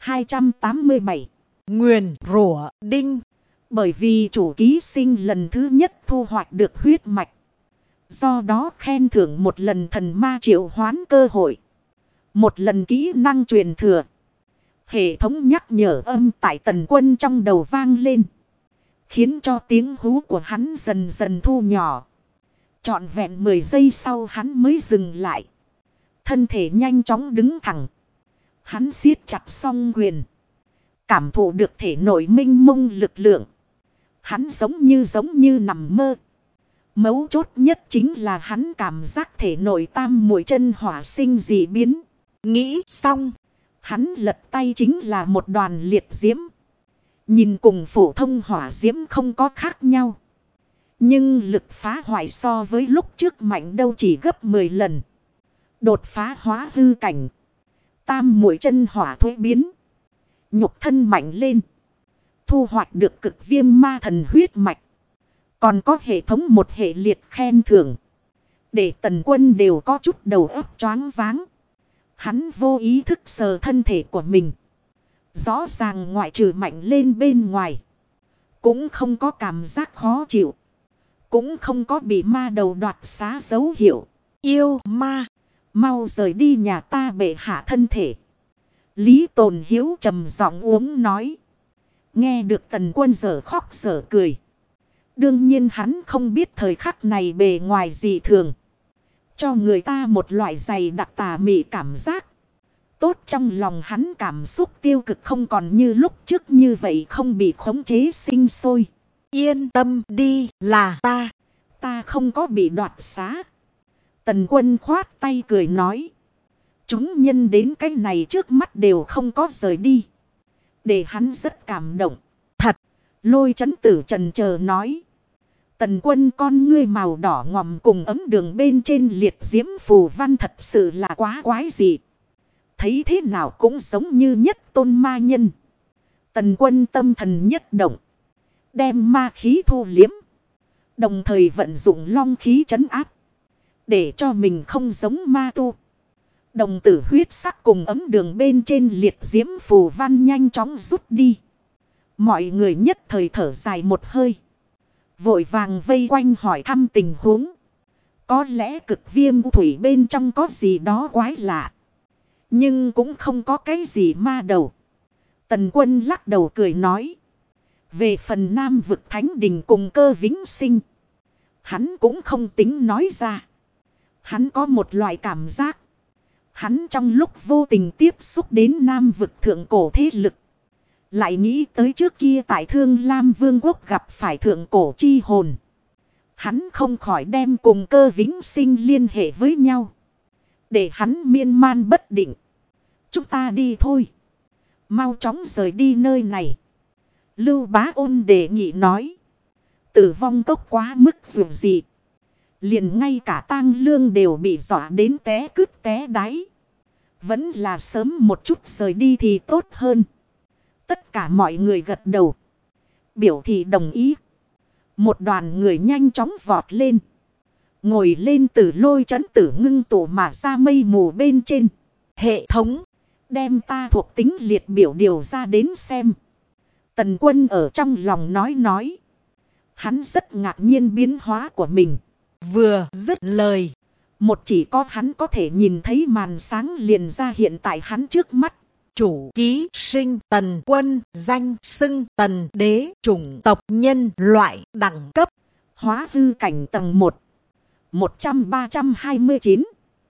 287. Nguyền rủa đinh. Bởi vì chủ ký sinh lần thứ nhất thu hoạch được huyết mạch. Do đó khen thưởng một lần thần ma triệu hoán cơ hội. Một lần kỹ năng truyền thừa. Hệ thống nhắc nhở âm tại Tần Quân trong đầu vang lên. Khiến cho tiếng hú của hắn dần dần thu nhỏ. Trọn vẹn 10 giây sau hắn mới dừng lại. Thân thể nhanh chóng đứng thẳng. Hắn siết chặt song quyền. Cảm thụ được thể nội minh mông lực lượng. Hắn giống như nằm mơ. Mấu chốt nhất chính là hắn cảm giác thể nội tam muội chân hỏa sinh dị biến. Nghĩ xong. Hắn lật tay chính là một đoàn liệt diễm. Nhìn cùng phổ thông hỏa diễm không có khác nhau. Nhưng lực phá hoại so với lúc trước mạnh đâu chỉ gấp 10 lần. Đột phá hóa hư cảnh. Tam muội chân hỏa thuế biến. nhục thân mạnh lên. Thu hoạch được cực viêm ma thần huyết mạch. Còn có hệ thống một hệ liệt khen thưởng. Để Tần Quân đều có chút đầu óc choáng váng. Hắn vô ý thức sờ thân thể của mình. Rõ ràng ngoại trừ mạnh lên bên ngoài. Cũng không có cảm giác khó chịu. Cũng không có bị ma đầu đoạt xá dấu hiệu. Yêu ma. Mau rời đi nhà ta bệ hạ thân thể. Lý Tồn Hiếu trầm giọng uống nói. Nghe được Tần Quân dở khóc dở cười. Đương nhiên hắn không biết thời khắc này bề ngoài gì thường. Cho người ta một loại dày đặc tà mị cảm giác. Tốt trong lòng hắn cảm xúc tiêu cực không còn như lúc trước như vậy không bị khống chế sinh sôi. Yên tâm đi là ta. Ta không có bị đoạt xá. Tần Quân khoát tay cười nói. Chúng nhân đến cái này trước mắt đều không có rời đi. Để hắn rất cảm động. Thật. Lôi Chấn Tử chần chờ nói. Tần Quân con ngươi màu đỏ ngòm cùng ấm đường bên trên liệt diễm phù văn thật sự là quá quái dị. Thấy thế nào cũng giống như nhất tôn ma nhân. Tần Quân tâm thần nhất động. Đem ma khí thu liếm. Đồng thời vận dụng long khí trấn áp. Để cho mình không giống ma tu. Đồng tử huyết sắc cùng ấm đường bên trên liệt diễm phù văn nhanh chóng rút đi. Mọi người nhất thời thở dài một hơi. Vội vàng vây quanh hỏi thăm tình huống. Có lẽ cực viêm thủy bên trong có gì đó quái lạ. Nhưng cũng không có cái gì ma đầu. Tần Quân lắc đầu cười nói. Về phần Nam vực Thánh Đình cùng Cơ Vĩnh Sinh. Hắn cũng không tính nói ra. Hắn có một loại cảm giác. Hắn trong lúc vô tình tiếp xúc đến Nam vực thượng cổ thế lực. Lại nghĩ tới trước kia tại Thương Lam Vương quốc gặp phải thượng cổ chi hồn. Hắn không khỏi đem cùng Cơ Vĩnh Sinh liên hệ với nhau. Để hắn miên man bất định. Chúng ta đi thôi. Mau chóng rời đi nơi này. Lưu Bá Ôn đề nghị nói. Tử vong cốc quá mức dù gì. Liền ngay cả tang lương đều bị dọa đến té cứt té đáy. Vẫn là sớm một chút rời đi thì tốt hơn. Tất cả mọi người gật đầu. Biểu thị đồng ý. Một đoàn người nhanh chóng vọt lên. Ngồi lên từ Lôi Chấn Tử ngưng tụ mà ra mây mù bên trên. Hệ thống. Đem ta thuộc tính liệt biểu điều ra đến xem. Tần Quân ở trong lòng nói. Hắn rất ngạc nhiên biến hóa của mình. Vừa dứt lời. Một chỉ có hắn có thể nhìn thấy màn sáng liền ra hiện tại hắn trước mắt. Chủ ký sinh Tần Quân, danh xưng Tần Đế, chủng tộc nhân loại, đẳng cấp. Hóa hư cảnh tầng 1. 100-329.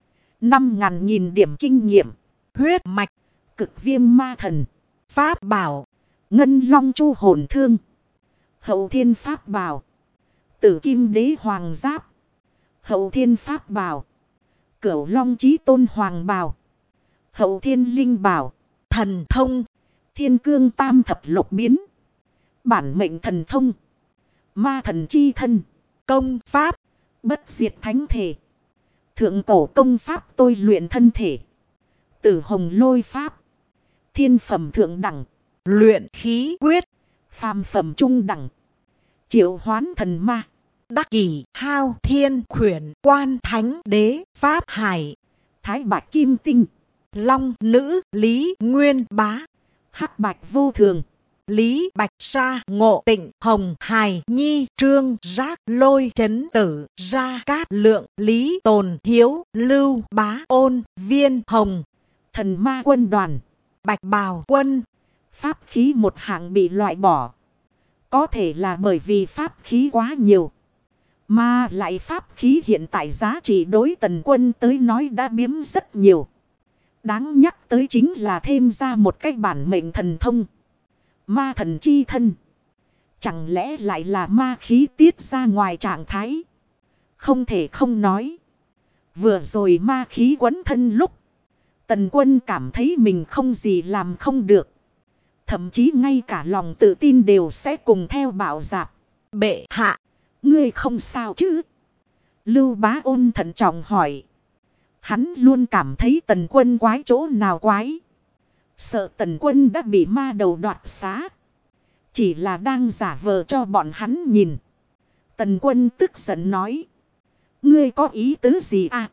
5.000 điểm kinh nghiệm. Huyết mạch. Cực viêm ma thần. Pháp bảo. Ngân long chu hồn thương. Hậu thiên pháp bảo. Tử kim đế hoàng giáp. Hậu thiên pháp bảo. Cửu long chí tôn hoàng bào. Hậu thiên linh bảo. Thần thông. Thiên cương tam thập lục biến. Bản mệnh thần thông. Ma thần chi thân. Công pháp. Bất diệt thánh thể. Thượng cổ công pháp tôi luyện thân thể. Tử hồng lôi pháp. Thiên phẩm thượng đẳng. Luyện khí quyết. Phàm phẩm trung đẳng. Triệu hoán thần ma. Đắc kỷ hao thiên khuyển quan thánh đế pháp hải. Thái bạch kim tinh. Long nữ Lý Nguyên Bá. Hắc bạch vô thường. Lý Bạch Sa Ngộ Tịnh Hồng Hải Nhi Trương Giác Lôi Chấn Tử Gia Cát Lượng Lý Tồn Hiếu Lưu Bá Ôn Viên Hồng. Thần ma quân đoàn. Bạch bào quân. Pháp khí một hạng bị loại bỏ. Có thể là bởi vì pháp khí quá nhiều. Mà lại pháp khí hiện tại giá trị đối Tần Quân tới nói đã biếm rất nhiều. Đáng nhắc tới chính là thêm ra một cái bản mệnh thần thông. Ma thần chi thân. Chẳng lẽ lại là ma khí tiết ra ngoài trạng thái. Không thể không nói. Vừa rồi ma khí quấn thân lúc. Tần Quân cảm thấy mình không gì làm không được. Thậm chí ngay cả lòng tự tin đều sẽ cùng theo bạo dạp. Bệ hạ. Ngươi không sao chứ? Lưu Bá Ôn thận trọng hỏi. Hắn luôn cảm thấy Tần Quân quái chỗ nào quái. Sợ Tần Quân đã bị ma đầu đoạt xá. Chỉ là đang giả vờ cho bọn hắn nhìn. Tần Quân tức giận nói. Ngươi có ý tứ gì à?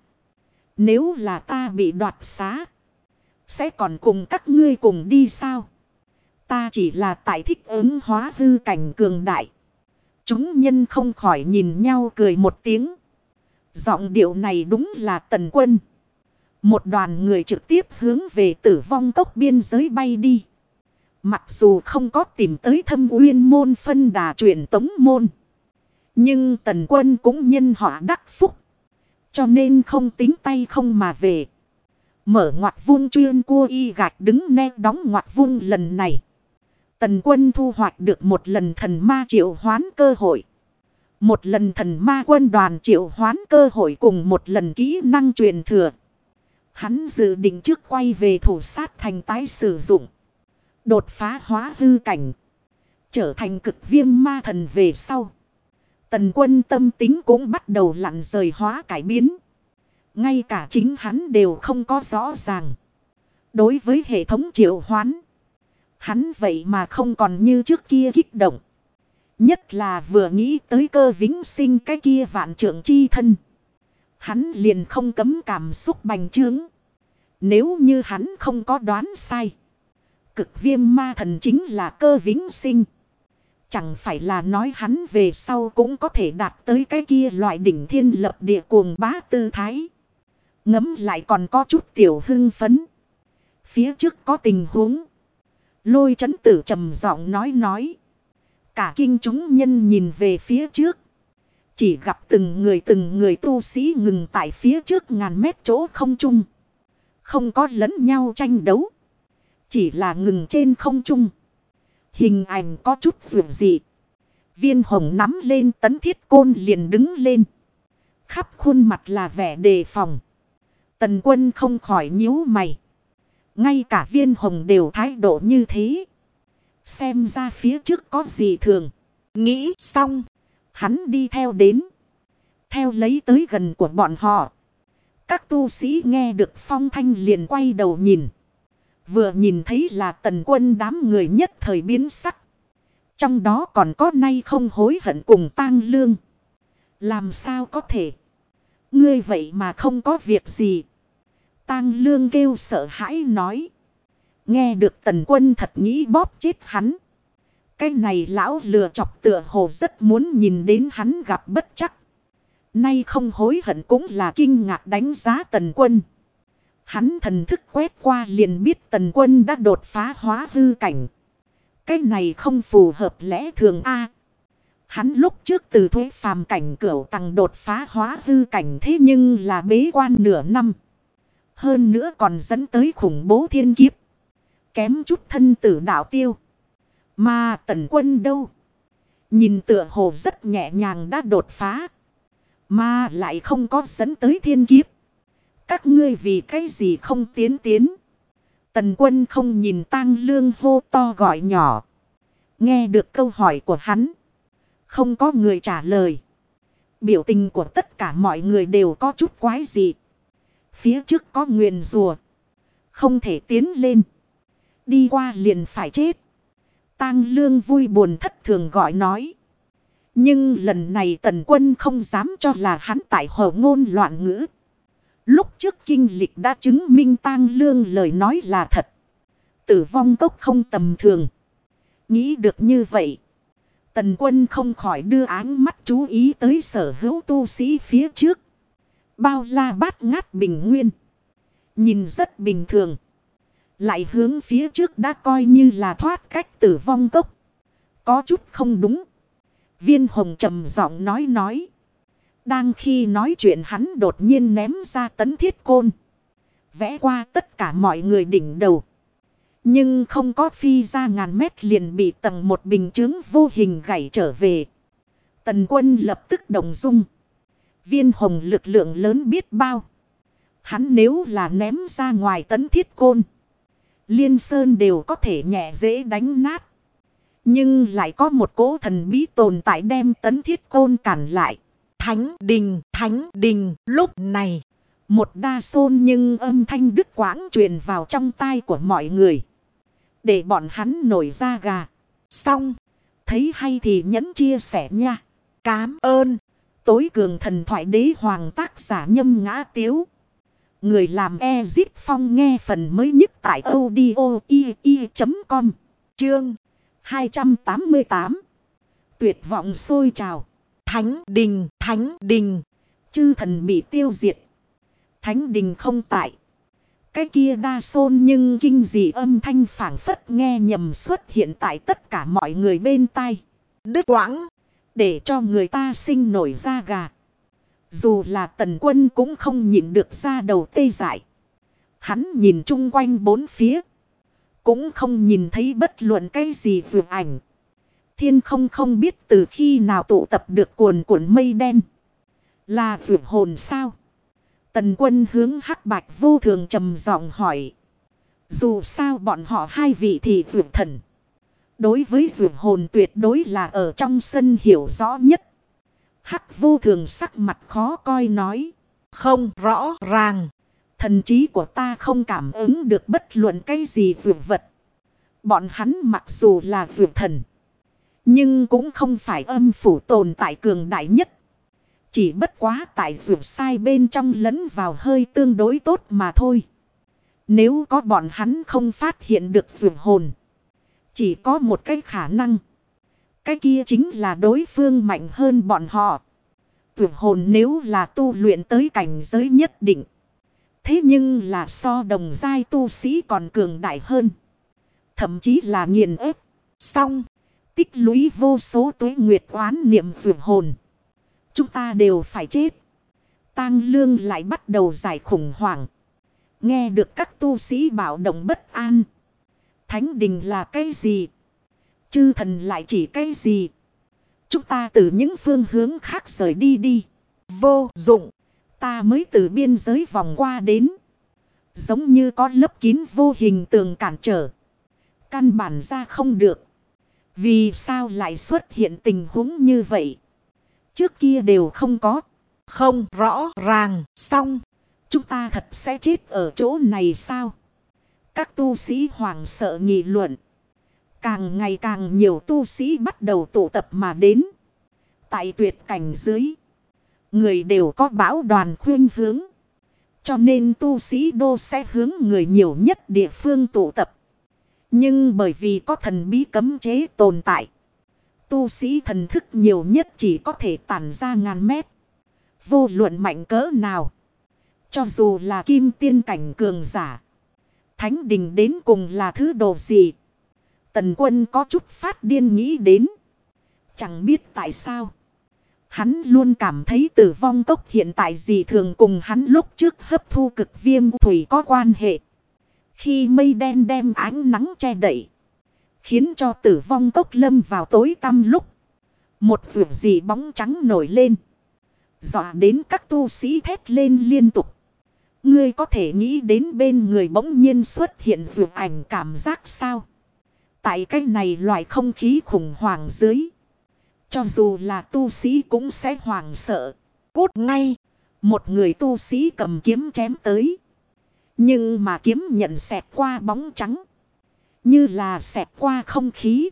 Nếu là ta bị đoạt xá, sẽ còn cùng các ngươi cùng đi sao? Ta chỉ là tại thích ứng hóa hư cảnh cường đại. Chúng nhân không khỏi nhìn nhau cười một tiếng. Giọng điệu này đúng là Tần Quân. Một đoàn người trực tiếp hướng về Tử Vong Cốc biên giới bay đi. Mặc dù không có tìm tới Thâm Uyên môn phân đà truyền tống môn, nhưng Tần Quân cũng nhân họa đắc phúc, cho nên không tính tay không mà về. Mở ngoặt vung chuyên cua y gạch đứng ne đóng ngoặt vung lần này. Tần Quân thu hoạch được một lần thần ma triệu hoán cơ hội. Một lần thần ma quân đoàn triệu hoán cơ hội cùng một lần kỹ năng truyền thừa. Hắn dự định trước quay về thủ sát thành tái sử dụng. Đột phá hóa hư cảnh, trở thành cực viêm ma thần về sau. Tần Quân tâm tính cũng bắt đầu lặn rời hóa cải biến. Ngay cả chính hắn đều không có rõ ràng. Đối với hệ thống triệu hoán, hắn vậy mà không còn như trước kia kích động. Nhất là vừa nghĩ tới Cơ Vĩnh Sinh cái kia vạn trượng chi thân, hắn liền không cấm cảm xúc bành trướng. Nếu như hắn không có đoán sai, cực viêm ma thần chính là Cơ Vĩnh Sinh. Chẳng phải là nói hắn về sau cũng có thể đạt tới cái kia loại đỉnh thiên lập địa cuồng bá tư thái. Ngấm lại còn có chút tiểu hưng phấn. Phía trước có tình huống. Lôi Chấn Tử trầm giọng nói. Cả kinh chúng nhân nhìn về phía trước. Chỉ gặp từng người tu sĩ ngừng tại phía trước ngàn mét chỗ không trung. Không có lẫn nhau tranh đấu. Chỉ là ngừng trên không trung. Hình ảnh có chút vượt dị. Viên Hồng nắm lên Tấn Thiết Côn liền đứng lên. Khắp khuôn mặt là vẻ đề phòng. Tần Quân không khỏi nhíu mày. Ngay cả Viên Hồng đều thái độ như thế. Xem ra phía trước có gì thường. Nghĩ xong, hắn đi theo đến. Theo lấy tới gần của bọn họ. Các tu sĩ nghe được phong thanh liền quay đầu nhìn. Vừa nhìn thấy là Tần Quân, đám người nhất thời biến sắc. Trong đó còn có nay không hối hận cùng Tang Lương. Làm sao có thể? Ngươi vậy mà không có việc gì. Tang Lương kêu sợ hãi nói. Nghe được Tần Quân thật nghĩ bóp chết hắn. Cái này lão lừa chọc tựa hồ rất muốn nhìn đến hắn gặp bất trắc. Nay không hối hận cũng là kinh ngạc đánh giá Tần Quân. Hắn thần thức quét qua liền biết Tần Quân đã đột phá hóa hư cảnh. Cái này không phù hợp lẽ thường a. Hắn lúc trước từ thuế phàm cảnh cửu tầng đột phá hóa hư cảnh, thế nhưng là bế quan nửa năm. Hơn nữa còn dẫn tới khủng bố thiên kiếp. Kém chút thân tử đạo tiêu. Mà Tần Quân đâu? Nhìn tựa hồ rất nhẹ nhàng đã đột phá. Mà lại không có dẫn tới thiên kiếp. Các ngươi vì cái gì không tiến? Tần Quân không nhìn Tang Lương hô to gọi nhỏ. Nghe được câu hỏi của hắn, không có người trả lời. Biểu tình của tất cả mọi người đều có chút quái dị. Phía trước có nguyền rủa, không thể tiến lên. Đi qua liền phải chết. Tang Lương vui buồn thất thường gọi nói. Nhưng lần này Tần Quân không dám cho là hắn tại hồ ngôn loạn ngữ. Lúc trước kinh lịch đã chứng minh Tang Lương lời nói là thật. Tử Vong Cốc không tầm thường. Nghĩ được như vậy, Tần Quân không khỏi đưa áng mắt chú ý tới sở hữu tu sĩ phía trước. Bao la bát ngát bình nguyên. Nhìn rất bình thường. Lại hướng phía trước đã coi như là thoát cách Tử Vong Cốc. Có chút không đúng. Viên Hồng trầm giọng nói. Đang khi nói chuyện hắn đột nhiên ném ra Tấn Thiết Côn. Vẽ qua tất cả mọi người đỉnh đầu. Nhưng không có phi ra ngàn mét liền bị tầng một bình chướng vô hình gãy trở về. Tần Quân lập tức động dung. Viên Hồng lực lượng lớn biết bao. Hắn nếu là ném ra ngoài Tấn Thiết Côn, Liên Sơn đều có thể nhẹ dễ đánh nát. Nhưng lại có một cỗ thần bí tồn tại đem Tấn Thiết Côn cản lại. Thánh đình, lúc này. Một đa xôn nhưng âm thanh đứt quãng truyền vào trong tai của mọi người. Để bọn hắn nổi da gà. Xong. Thấy hay thì nhấn chia sẻ nha. Cám ơn. Tối cường thần thoại đế hoàng tác giả Nhâm Ngã Tiếu. Người làm Ezip Phong nghe phần mới nhất tại audio.com. Chương 288. Tuyệt vọng sôi trào. Thánh đình. Chư thần bị tiêu diệt. Thánh đình không tại. Cái kia đa sôn nhưng kinh dị âm thanh phảng phất nghe nhầm xuất hiện tại tất cả mọi người bên tai. Đứt quãng. Để cho người ta sinh nổi da gà. Dù là Tần Quân cũng không nhịn được ra đầu tê dại. Hắn nhìn chung quanh bốn phía. Cũng không nhìn thấy bất luận cái gì vượt ảnh. Thiên không biết từ khi nào tụ tập được cuồn cuộn mây đen. Là vượt hồn sao? Tần Quân hướng Hắc Bạch Vô Thường trầm giọng hỏi. Dù sao bọn họ hai vị thì vượt thần. Đối với vượt hồn tuyệt đối là ở trong sân hiểu rõ nhất. Hắc Vô Thường sắc mặt khó coi nói. Không rõ ràng. Thần trí của ta không cảm ứng được bất luận cái gì vượt vật. Bọn hắn mặc dù là vượt thần. Nhưng cũng không phải âm phủ tồn tại cường đại nhất. Chỉ bất quá tại vượt sai bên trong lẫn vào hơi tương đối tốt mà thôi. Nếu có bọn hắn không phát hiện được vượt hồn. Chỉ có một cái khả năng. Cái kia chính là đối phương mạnh hơn bọn họ. Vượt hồn nếu là tu luyện tới cảnh giới nhất định. Thế nhưng là so đồng giai tu sĩ còn cường đại hơn. Thậm chí là nghiền ép. Xong. Tích lũy vô số tuế nguyệt oán niệm vượt hồn. Chúng ta đều phải chết. Tang Lương lại bắt đầu giải khủng hoảng. Nghe được các tu sĩ bạo động bất an. Thánh đình là cái gì? Chư thần lại chỉ cái gì? Chúng ta từ những phương hướng khác rời đi. Vô dụng. Ta mới từ biên giới vòng qua đến. Giống như có lớp kín vô hình tường cản trở. Căn bản ra không được. Vì sao lại xuất hiện tình huống như vậy? Trước kia đều không có. Không rõ ràng. Xong. Chúng ta thật sẽ chết ở chỗ này sao? Các tu sĩ hoảng sợ nghị luận. Càng ngày càng nhiều tu sĩ bắt đầu tụ tập mà đến. Tại tuyệt cảnh dưới. Người đều có bão đoàn khuyên hướng. Cho nên tu sĩ đô sẽ hướng người nhiều nhất địa phương tụ tập. Nhưng bởi vì có thần bí cấm chế tồn tại. Tu sĩ thần thức nhiều nhất chỉ có thể tản ra ngàn mét. Vô luận mạnh cỡ nào. Cho dù là kim tiên cảnh cường giả. Thánh đình đến cùng là thứ đồ gì? Tần Quân có chút phát điên nghĩ đến. Chẳng biết tại sao. Hắn luôn cảm thấy tử vong cốc hiện tại gì thường cùng hắn lúc trước hấp thu cực viêm thủy có quan hệ. Khi mây đen đem ánh nắng che đậy. Khiến cho tử vong cốc lâm vào tối tăm lúc. Một vượt gì bóng trắng nổi lên. Dọa đến các tu sĩ thét lên liên tục. Ngươi có thể nghĩ đến bên người bỗng nhiên xuất hiện vượt ảnh cảm giác sao? Tại cái này loại không khí khủng hoảng dưới. Cho dù là tu sĩ cũng sẽ hoảng sợ. Cút ngay. Một người tu sĩ cầm kiếm chém tới. Nhưng mà kiếm nhận xẹt qua bóng trắng. Như là xẹt qua không khí.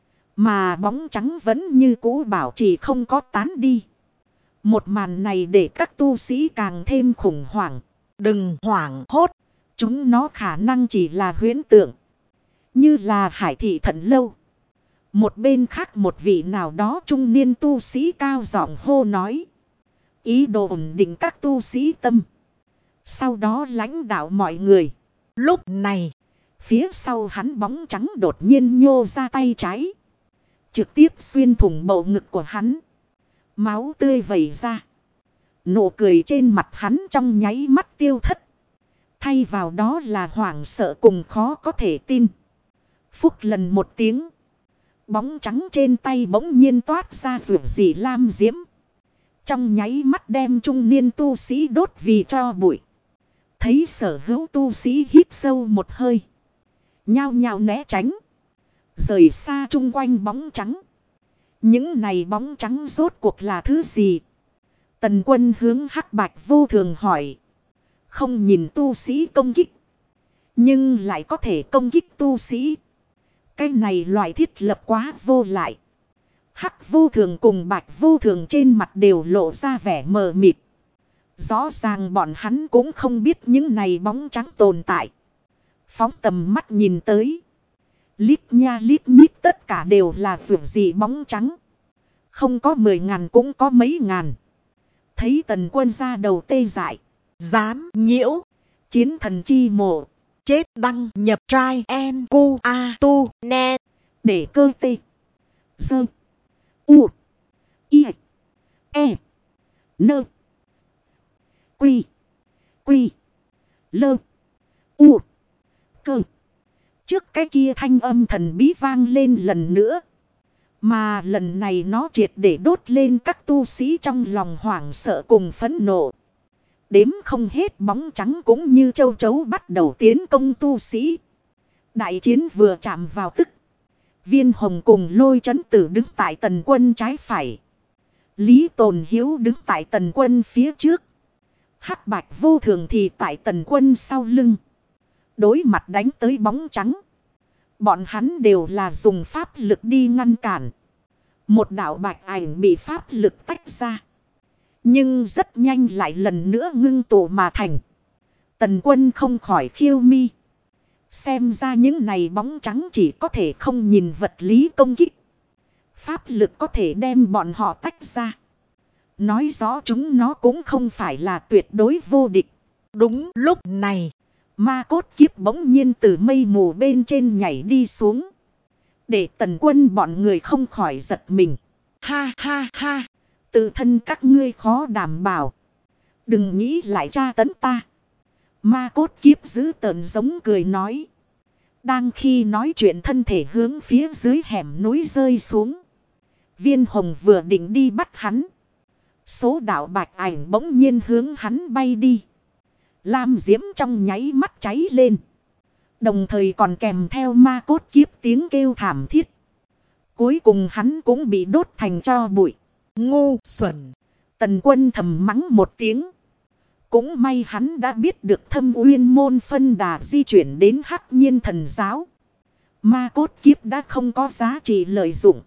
Mà bóng trắng vẫn như cũ bảo trì không có tán đi. Một màn này để các tu sĩ càng thêm khủng hoảng. Đừng hoảng hốt. Chúng nó khả năng chỉ là huyễn tượng. Như là Hải Thị Thận Lâu. Một bên khác một vị nào đó trung niên tu sĩ cao giọng hô nói. Ý đồ ổn định các tu sĩ tâm. Sau đó lãnh đạo mọi người. Lúc này, phía sau hắn bóng trắng đột nhiên nhô ra tay trái. Trực tiếp xuyên thủng bầu ngực của hắn. Máu tươi vẩy ra. Nụ cười trên mặt hắn trong nháy mắt tiêu thất. Thay vào đó là hoảng sợ cùng khó có thể tin. Phúc lần một tiếng. Bóng trắng trên tay bỗng nhiên toát ra rượu gì lam diễm. Trong nháy mắt đem trung niên tu sĩ đốt vì tro bụi. Thấy sở hữu tu sĩ hít sâu một hơi. Nhao nhao né tránh. Rời xa chung quanh bóng trắng. Những này bóng trắng rốt cuộc là thứ gì? Tần Quân hướng Hắc Bạch Vô Thường hỏi. Không nhìn tu sĩ công kích. Nhưng lại có thể công kích tu sĩ. Cái này loại thiết lập quá vô lại. Hắc vô thường cùng bạch vô thường trên mặt đều lộ ra vẻ mờ mịt. Rõ ràng bọn hắn cũng không biết những này bóng trắng tồn tại. Phóng tầm mắt nhìn tới. Lít nha lít nhít tất cả đều là vượt gì bóng trắng. Không có 10.000 cũng có mấy ngàn. Thấy Tần Quân ra đầu tê dại. Dám nhiễu. Chiến thần chi mộ. Chết đăng nhập trai en cu a tu net. Để cơ tê. Sơ. U. I. E. Nơ. Quy. Quy. Lơ. U. Cơ. Trước cái kia thanh âm thần bí vang lên lần nữa. Mà lần này nó triệt để đốt lên các tu sĩ trong lòng hoảng sợ cùng phẫn nộ. Đếm không hết bóng trắng cũng như châu chấu bắt đầu tiến công tu sĩ. Đại chiến vừa chạm vào tức. Viên Hồng cùng Lôi Chấn Tử đứng tại Tần Quân trái phải. Lý Tồn Hiếu đứng tại Tần Quân phía trước. Hắc Bạch Vô Thường thì tại Tần Quân sau lưng. Đối mặt đánh tới bóng trắng. Bọn hắn đều là dùng pháp lực đi ngăn cản. Một đạo bạch ảnh bị pháp lực tách ra. Nhưng rất nhanh lại lần nữa ngưng tụ mà thành. Tần Quân không khỏi khiêu mi. Xem ra những này bóng trắng chỉ có thể không nhìn vật lý công kích. Pháp lực có thể đem bọn họ tách ra. Nói rõ chúng nó cũng không phải là tuyệt đối vô địch. Đúng lúc này. Ma cốt kiếp bỗng nhiên từ mây mù bên trên nhảy đi xuống. Để Tần Quân bọn người không khỏi giật mình. Ha ha ha. Tự thân các ngươi khó đảm bảo. Đừng nghĩ lại tra tấn ta. Ma cốt kiếp giữ tợn giống cười nói. Đang khi nói chuyện thân thể hướng phía dưới hẻm núi rơi xuống. Viên Hồng vừa định đi bắt hắn. Số đạo bạch ảnh bỗng nhiên hướng hắn bay đi. Lam diễm trong nháy mắt cháy lên. Đồng thời còn kèm theo ma cốt kiếp tiếng kêu thảm thiết. Cuối cùng hắn cũng bị đốt thành tro bụi. Ngu xuẩn. Tần Quân thầm mắng một tiếng. Cũng may hắn đã biết được Thâm Uyên môn phân đà di chuyển đến Hắc Nhiên thần giáo. Ma cốt kiếp đã không có giá trị lợi dụng.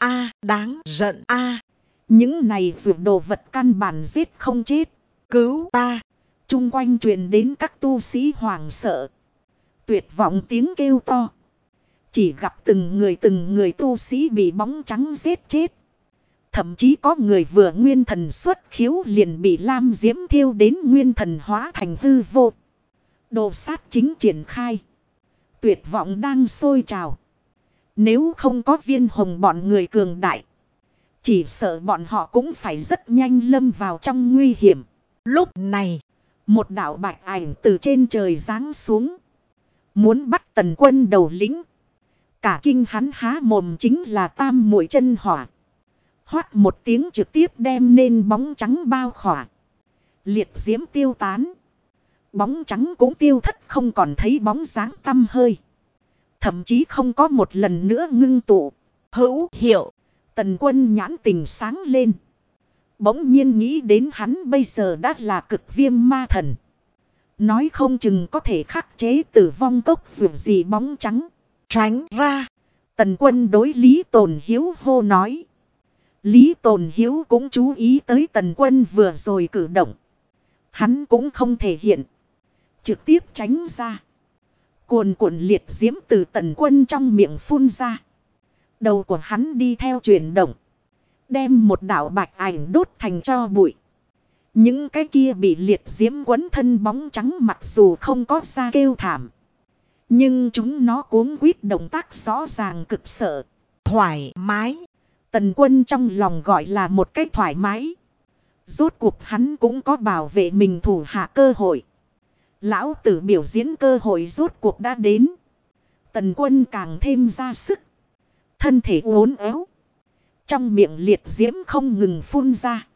Đáng giận Những này vượt đồ vật căn bản giết không chết. Cứu ta. Trung quanh truyền đến các tu sĩ hoảng sợ. Tuyệt vọng tiếng kêu to. Chỉ gặp từng người tu sĩ bị bóng trắng giết chết. Thậm chí có người vừa nguyên thần xuất khiếu liền bị lam diễm thiêu đến nguyên thần hóa thành hư vô. Đồ sát chính triển khai. Tuyệt vọng đang sôi trào. Nếu không có Viên Hồng bọn người cường đại. Chỉ sợ bọn họ cũng phải rất nhanh lâm vào trong nguy hiểm. Lúc này. Một đạo bạch ảnh từ trên trời giáng xuống. Muốn bắt Tần Quân đầu lĩnh. Cả kinh hắn há mồm chính là tam muội chân hỏa. Hoát một tiếng trực tiếp đem nên bóng trắng bao khỏa. Liệt diễm tiêu tán. Bóng trắng cũng tiêu thất không còn thấy bóng dáng tăm hơi. Thậm chí không có một lần nữa ngưng tụ. Hữu hiệu. Tần Quân nhãn tình sáng lên. Bỗng nhiên nghĩ đến hắn bây giờ đã là cực viêm ma thần. Nói không chừng có thể khắc chế tử vong cốc vượt gì bóng trắng. Tránh ra. Tần Quân đối Lý Tồn Hiếu hô nói. Lý Tồn Hiếu cũng chú ý tới Tần Quân vừa rồi cử động. Hắn cũng không thể hiện. Trực tiếp tránh ra. Cuồn cuộn liệt diễm từ Tần Quân trong miệng phun ra. Đầu của hắn đi theo chuyển động. Đem một đạo bạch ảnh đốt thành tro bụi. Những cái kia bị liệt diễm quấn thân bóng trắng mặc dù không có ra kêu thảm. Nhưng chúng nó cuống quýt động tác rõ ràng cực sợ. Thoải mái. Tần Quân trong lòng gọi là một cách thoải mái. Rốt cuộc hắn cũng có bảo vệ mình thủ hạ cơ hội. Lão tử biểu diễn cơ hội rốt cuộc đã đến. Tần Quân càng thêm ra sức. Thân thể uốn éo. Trong miệng liệt diễm không ngừng phun ra.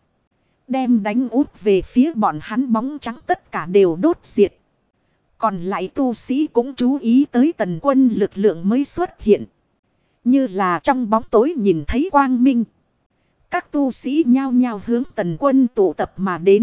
Đem đánh úp về phía bọn hắn bóng trắng tất cả đều đốt diệt. Còn lại tu sĩ cũng chú ý tới Tần Quân lực lượng mới xuất hiện. Như là trong bóng tối nhìn thấy quang minh. Các tu sĩ nhao nhao hướng Tần Quân tụ tập mà đến.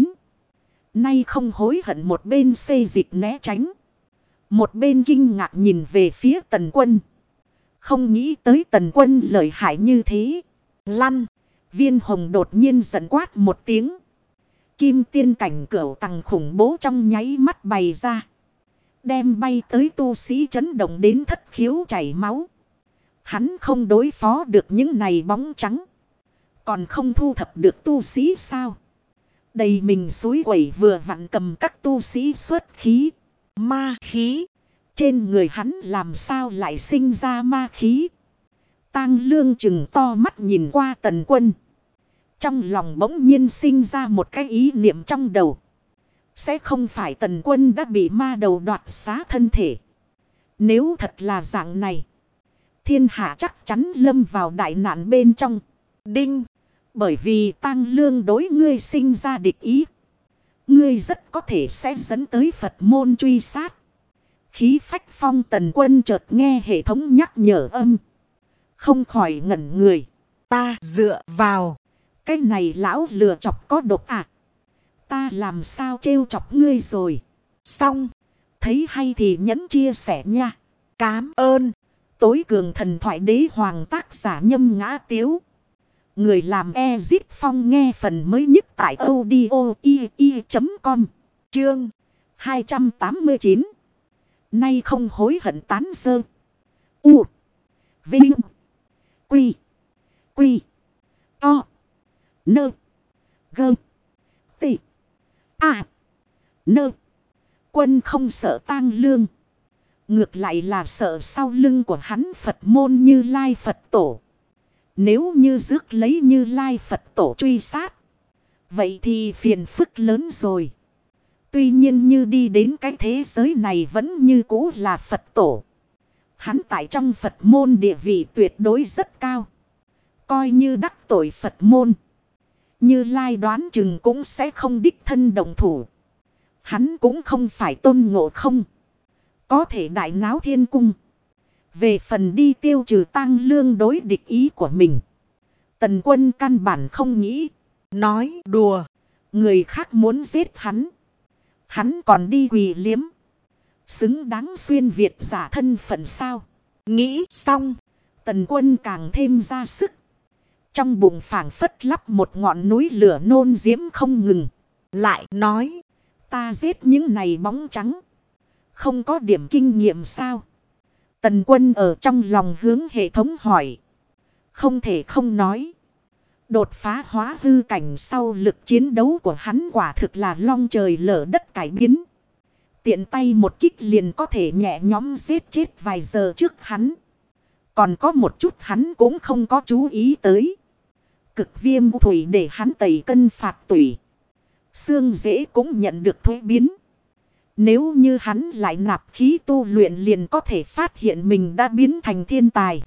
Nay không hối hận một bên xê dịch né tránh. Một bên kinh ngạc nhìn về phía Tần Quân. Không nghĩ tới Tần Quân lợi hại như thế. Lăn. Viên Hồng đột nhiên giận quát một tiếng. Kim tiên cảnh cửu tầng khủng bố trong nháy mắt bày ra. Đem bay tới tu sĩ chấn động đến thất khiếu chảy máu. Hắn không đối phó được những này bóng trắng. Còn không thu thập được tu sĩ sao? Đầy mình suối quẩy vừa vặn cầm các tu sĩ xuất khí. Ma khí. Trên người hắn làm sao lại sinh ra ma khí? Tang Lương chừng to mắt nhìn qua Tần Quân. Trong lòng bỗng nhiên sinh ra một cái ý niệm trong đầu. Sẽ không phải Tần Quân đã bị ma đầu đoạt xá thân thể. Nếu thật là dạng này, thiên hạ chắc chắn lâm vào đại nạn bên trong. Đinh. Bởi vì Tang Lương đối ngươi sinh ra địch ý. Ngươi rất có thể sẽ dẫn tới Phật môn truy sát. Khí phách phong Tần Quân chợt nghe hệ thống nhắc nhở âm. Không khỏi ngẩn người. Ta dựa vào. Cái này lão lừa chọc có độc à? Ta làm sao trêu chọc ngươi rồi? Xong. Thấy hay thì nhấn chia sẻ nha. Cám ơn. Tối cường thần thoại đế hoàng tác giả Nhâm Ngã Tiếu. Người làm Ezip Phong nghe phần mới nhất tại audio.com. Chương 289. Nay không hối hận tán dơ. U. Vinh. Quy. Quy. To. Nơ. Gơ. Tị. À. Nơ. Quân không sợ Tang Lương. Ngược lại là sợ sau lưng của hắn Phật môn Như Lai Phật Tổ. Nếu như rước lấy Như Lai Phật Tổ truy sát. Vậy thì phiền phức lớn rồi. Tuy nhiên như đi đến cái thế giới này vẫn như cũ là Phật Tổ. Hắn tại trong Phật môn địa vị tuyệt đối rất cao. Coi như đắc tội Phật môn. Như Lai đoán chừng cũng sẽ không đích thân động thủ. Hắn cũng không phải Tôn Ngộ Không. Có thể đại náo thiên cung. Về phần đi tiêu trừ Tang Lương đối địch ý của mình. Tần Quân căn bản không nghĩ. Nói đùa. Người khác muốn giết hắn. Hắn còn đi quỳ liếm. Xứng đáng xuyên Việt giả thân phận sao. Nghĩ xong. Tần Quân càng thêm ra sức. Trong bụng phảng phất lắp một ngọn núi lửa nôn diễm không ngừng. Lại nói. Ta giết những này bóng trắng. Không có điểm kinh nghiệm sao? Tần Quân ở trong lòng hướng hệ thống hỏi. Không thể không nói. Đột phá hóa hư cảnh sau lực chiến đấu của hắn quả thực là long trời lở đất cải biến. Tiện tay một kích liền có thể nhẹ nhõm giết chết vài giờ trước hắn. Còn có một chút hắn cũng không có chú ý tới. Cực viêm thủy để hắn tẩy cân phạt tủy. Xương dễ cũng nhận được thuế biến. Nếu như hắn lại nạp khí tu luyện liền có thể phát hiện mình đã biến thành thiên tài.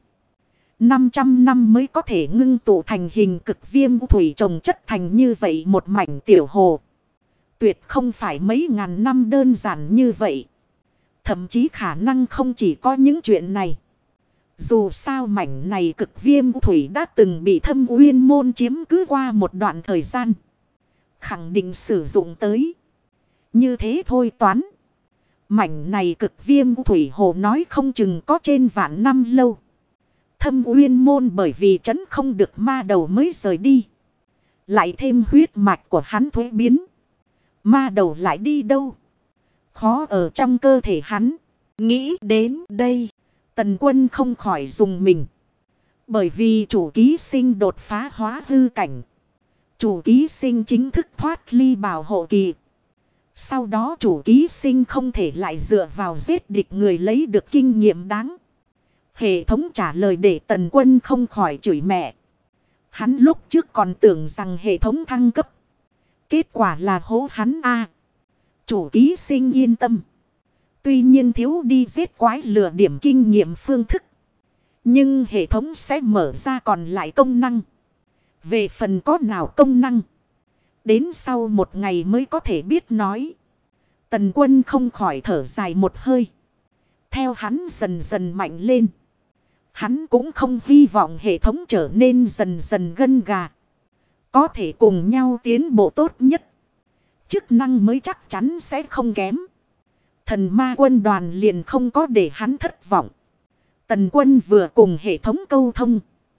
500 năm mới có thể ngưng tụ thành hình cực viêm thủy trồng chất thành như vậy một mảnh tiểu hồ. Tuyệt không phải mấy ngàn năm đơn giản như vậy. Thậm chí khả năng không chỉ có những chuyện này. Dù sao mảnh này cực viêm thủy đã từng bị Thâm Uyên môn chiếm cứ qua một đoạn thời gian. Khẳng định sử dụng tới. Như thế thôi toán. Mảnh này cực viêm thủy hồ nói không chừng có trên vạn năm lâu. Thâm Uyên môn bởi vì trấn không được ma đầu mới rời đi. Lại thêm huyết mạch của hắn thuế biến. Ma đầu lại đi đâu? Khó ở trong cơ thể hắn. Nghĩ đến đây. Tần Quân không khỏi dùng mình. Bởi vì chủ ký sinh đột phá hóa hư cảnh. Chủ ký sinh chính thức thoát ly bảo hộ kỳ. Sau đó chủ ký sinh không thể lại dựa vào giết địch người lấy được kinh nghiệm đáng. Hệ thống trả lời để Tần Quân không khỏi chửi mẹ. Hắn lúc trước còn tưởng rằng hệ thống thăng cấp. Kết quả là hố hắn a. Chủ ký sinh yên tâm. Tuy nhiên thiếu đi giết quái lừa điểm kinh nghiệm phương thức. Nhưng hệ thống sẽ mở ra còn lại công năng. Về phần có nào công năng. Đến sau một ngày mới có thể biết nói. Tần Quân không khỏi thở dài một hơi. Theo hắn dần dần mạnh lên. Hắn cũng không hy vọng hệ thống trở nên dần dần gân gà. Có thể cùng nhau tiến bộ tốt nhất. Chức năng mới chắc chắn sẽ không kém. Thần ma quân đoàn liền không có để hắn thất vọng. Tần Quân vừa cùng hệ thống câu thông.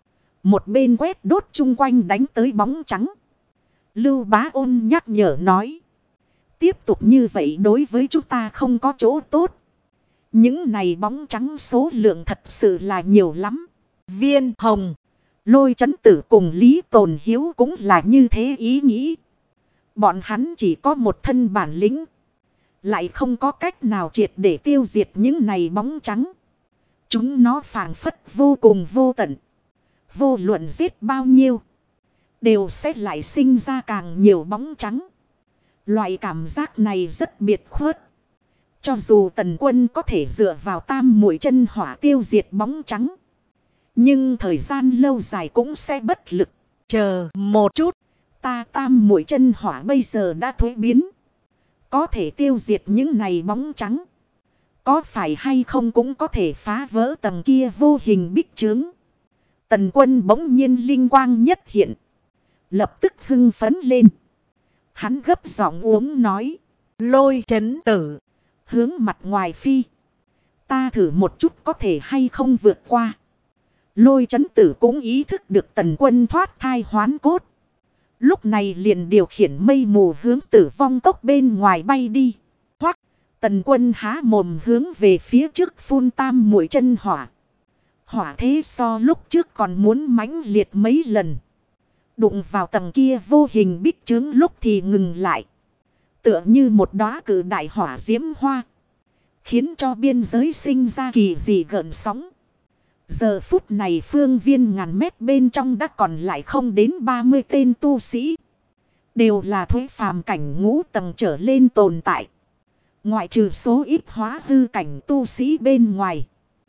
Một bên quét đốt chung quanh đánh tới bóng trắng. Lưu Bá Ôn nhắc nhở nói. Tiếp tục như vậy đối với chúng ta không có chỗ tốt. Những này bóng trắng số lượng thật sự là nhiều lắm. Viên Hồng, Lôi Chấn Tử cùng Lý Tồn Hiếu cũng là như thế ý nghĩ. Bọn hắn chỉ có một thân bản lĩnh. Lại không có cách nào triệt để tiêu diệt những này bóng trắng. Chúng nó phảng phất vô cùng vô tận. Vô luận giết bao nhiêu. Đều sẽ lại sinh ra càng nhiều bóng trắng. Loại cảm giác này rất biệt khuất. Cho dù Tần Quân có thể dựa vào tam muội chân hỏa tiêu diệt bóng trắng. Nhưng thời gian lâu dài cũng sẽ bất lực. chờ một chút. Ta tam muội chân hỏa bây giờ đã thuế biến. Có thể tiêu diệt những này bóng trắng. Có phải hay không cũng có thể phá vỡ tầng kia vô hình bích chướng. Tần Quân bỗng nhiên linh quang nhất hiện. Lập tức hưng phấn lên. Hắn gấp giọng uống nói. Lôi Chấn Tử, Hướng mặt ngoài phi. Ta thử một chút có thể hay không vượt qua. Lôi Chấn Tử cũng ý thức được Tần Quân thoát thai hoán cốt. Lúc này liền điều khiển mây mù hướng Tử Vong Cốc bên ngoài bay đi. Hoắc, Tần Quân há mồm hướng về phía trước phun tam muội chân hỏa. Hỏa thế so lúc trước còn muốn mãnh liệt mấy lần. Đụng vào tầng kia vô hình bích chướng lúc thì ngừng lại. Tựa như một đóa cử đại hỏa diễm hoa. Khiến cho biên giới sinh ra kỳ dị gợn sóng. Giờ phút này phương viên ngàn mét bên trong đã còn lại không đến 30 tên tu sĩ. Đều là thuế phàm cảnh ngũ tầng trở lên tồn tại. Ngoại trừ số ít hóa hư cảnh tu sĩ bên ngoài.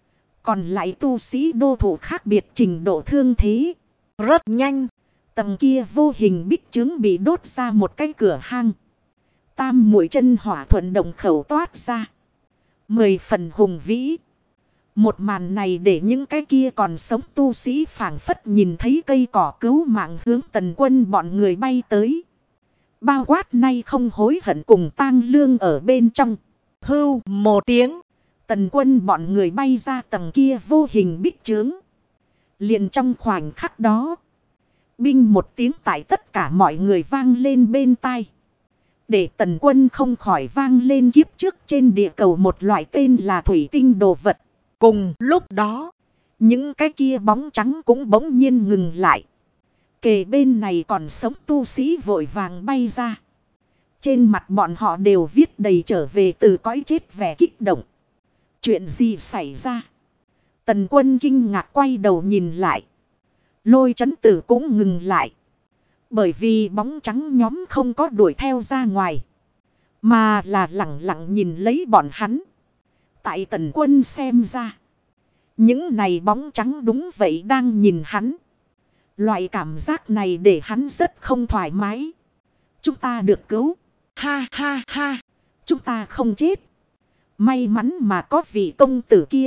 Còn lại tu sĩ đô thủ khác biệt trình độ thương thế. rất nhanh. Tầng kia vô hình bích chướng bị đốt ra một cái cửa hang. Tam muội chân hỏa thuận động khẩu toát ra. 10 phần hùng vĩ. Một màn này để những cái kia còn sống tu sĩ phảng phất nhìn thấy cây cỏ cứu mạng hướng Tần Quân bọn người bay tới. Bao quát nay không hối hận cùng tang lương ở bên trong. Hưu một tiếng. Tần Quân bọn người bay ra tầng kia vô hình bích chướng. Liền trong khoảnh khắc đó. Binh một tiếng tại tất cả mọi người vang lên bên tai. Để Tần Quân không khỏi vang lên kiếp trước trên địa cầu một loại tên là thủy tinh đồ vật. Cùng lúc đó, những cái kia bóng trắng cũng bỗng nhiên ngừng lại. Kề bên này còn sống tu sĩ vội vàng bay ra. Trên mặt bọn họ đều viết đầy trở về từ cõi chết vẻ kích động. Chuyện gì xảy ra? Tần Quân kinh ngạc quay đầu nhìn lại. Lôi Chấn Tử cũng ngừng lại. Bởi vì bóng trắng nhóm không có đuổi theo ra ngoài. Mà là lặng lặng nhìn lấy bọn hắn. Tại Tần Quân xem ra. Những này bóng trắng đúng vậy đang nhìn hắn. Loại cảm giác này để hắn rất không thoải mái. Chúng ta được cứu. Ha ha ha. Chúng ta không chết. May mắn mà có vị công tử kia.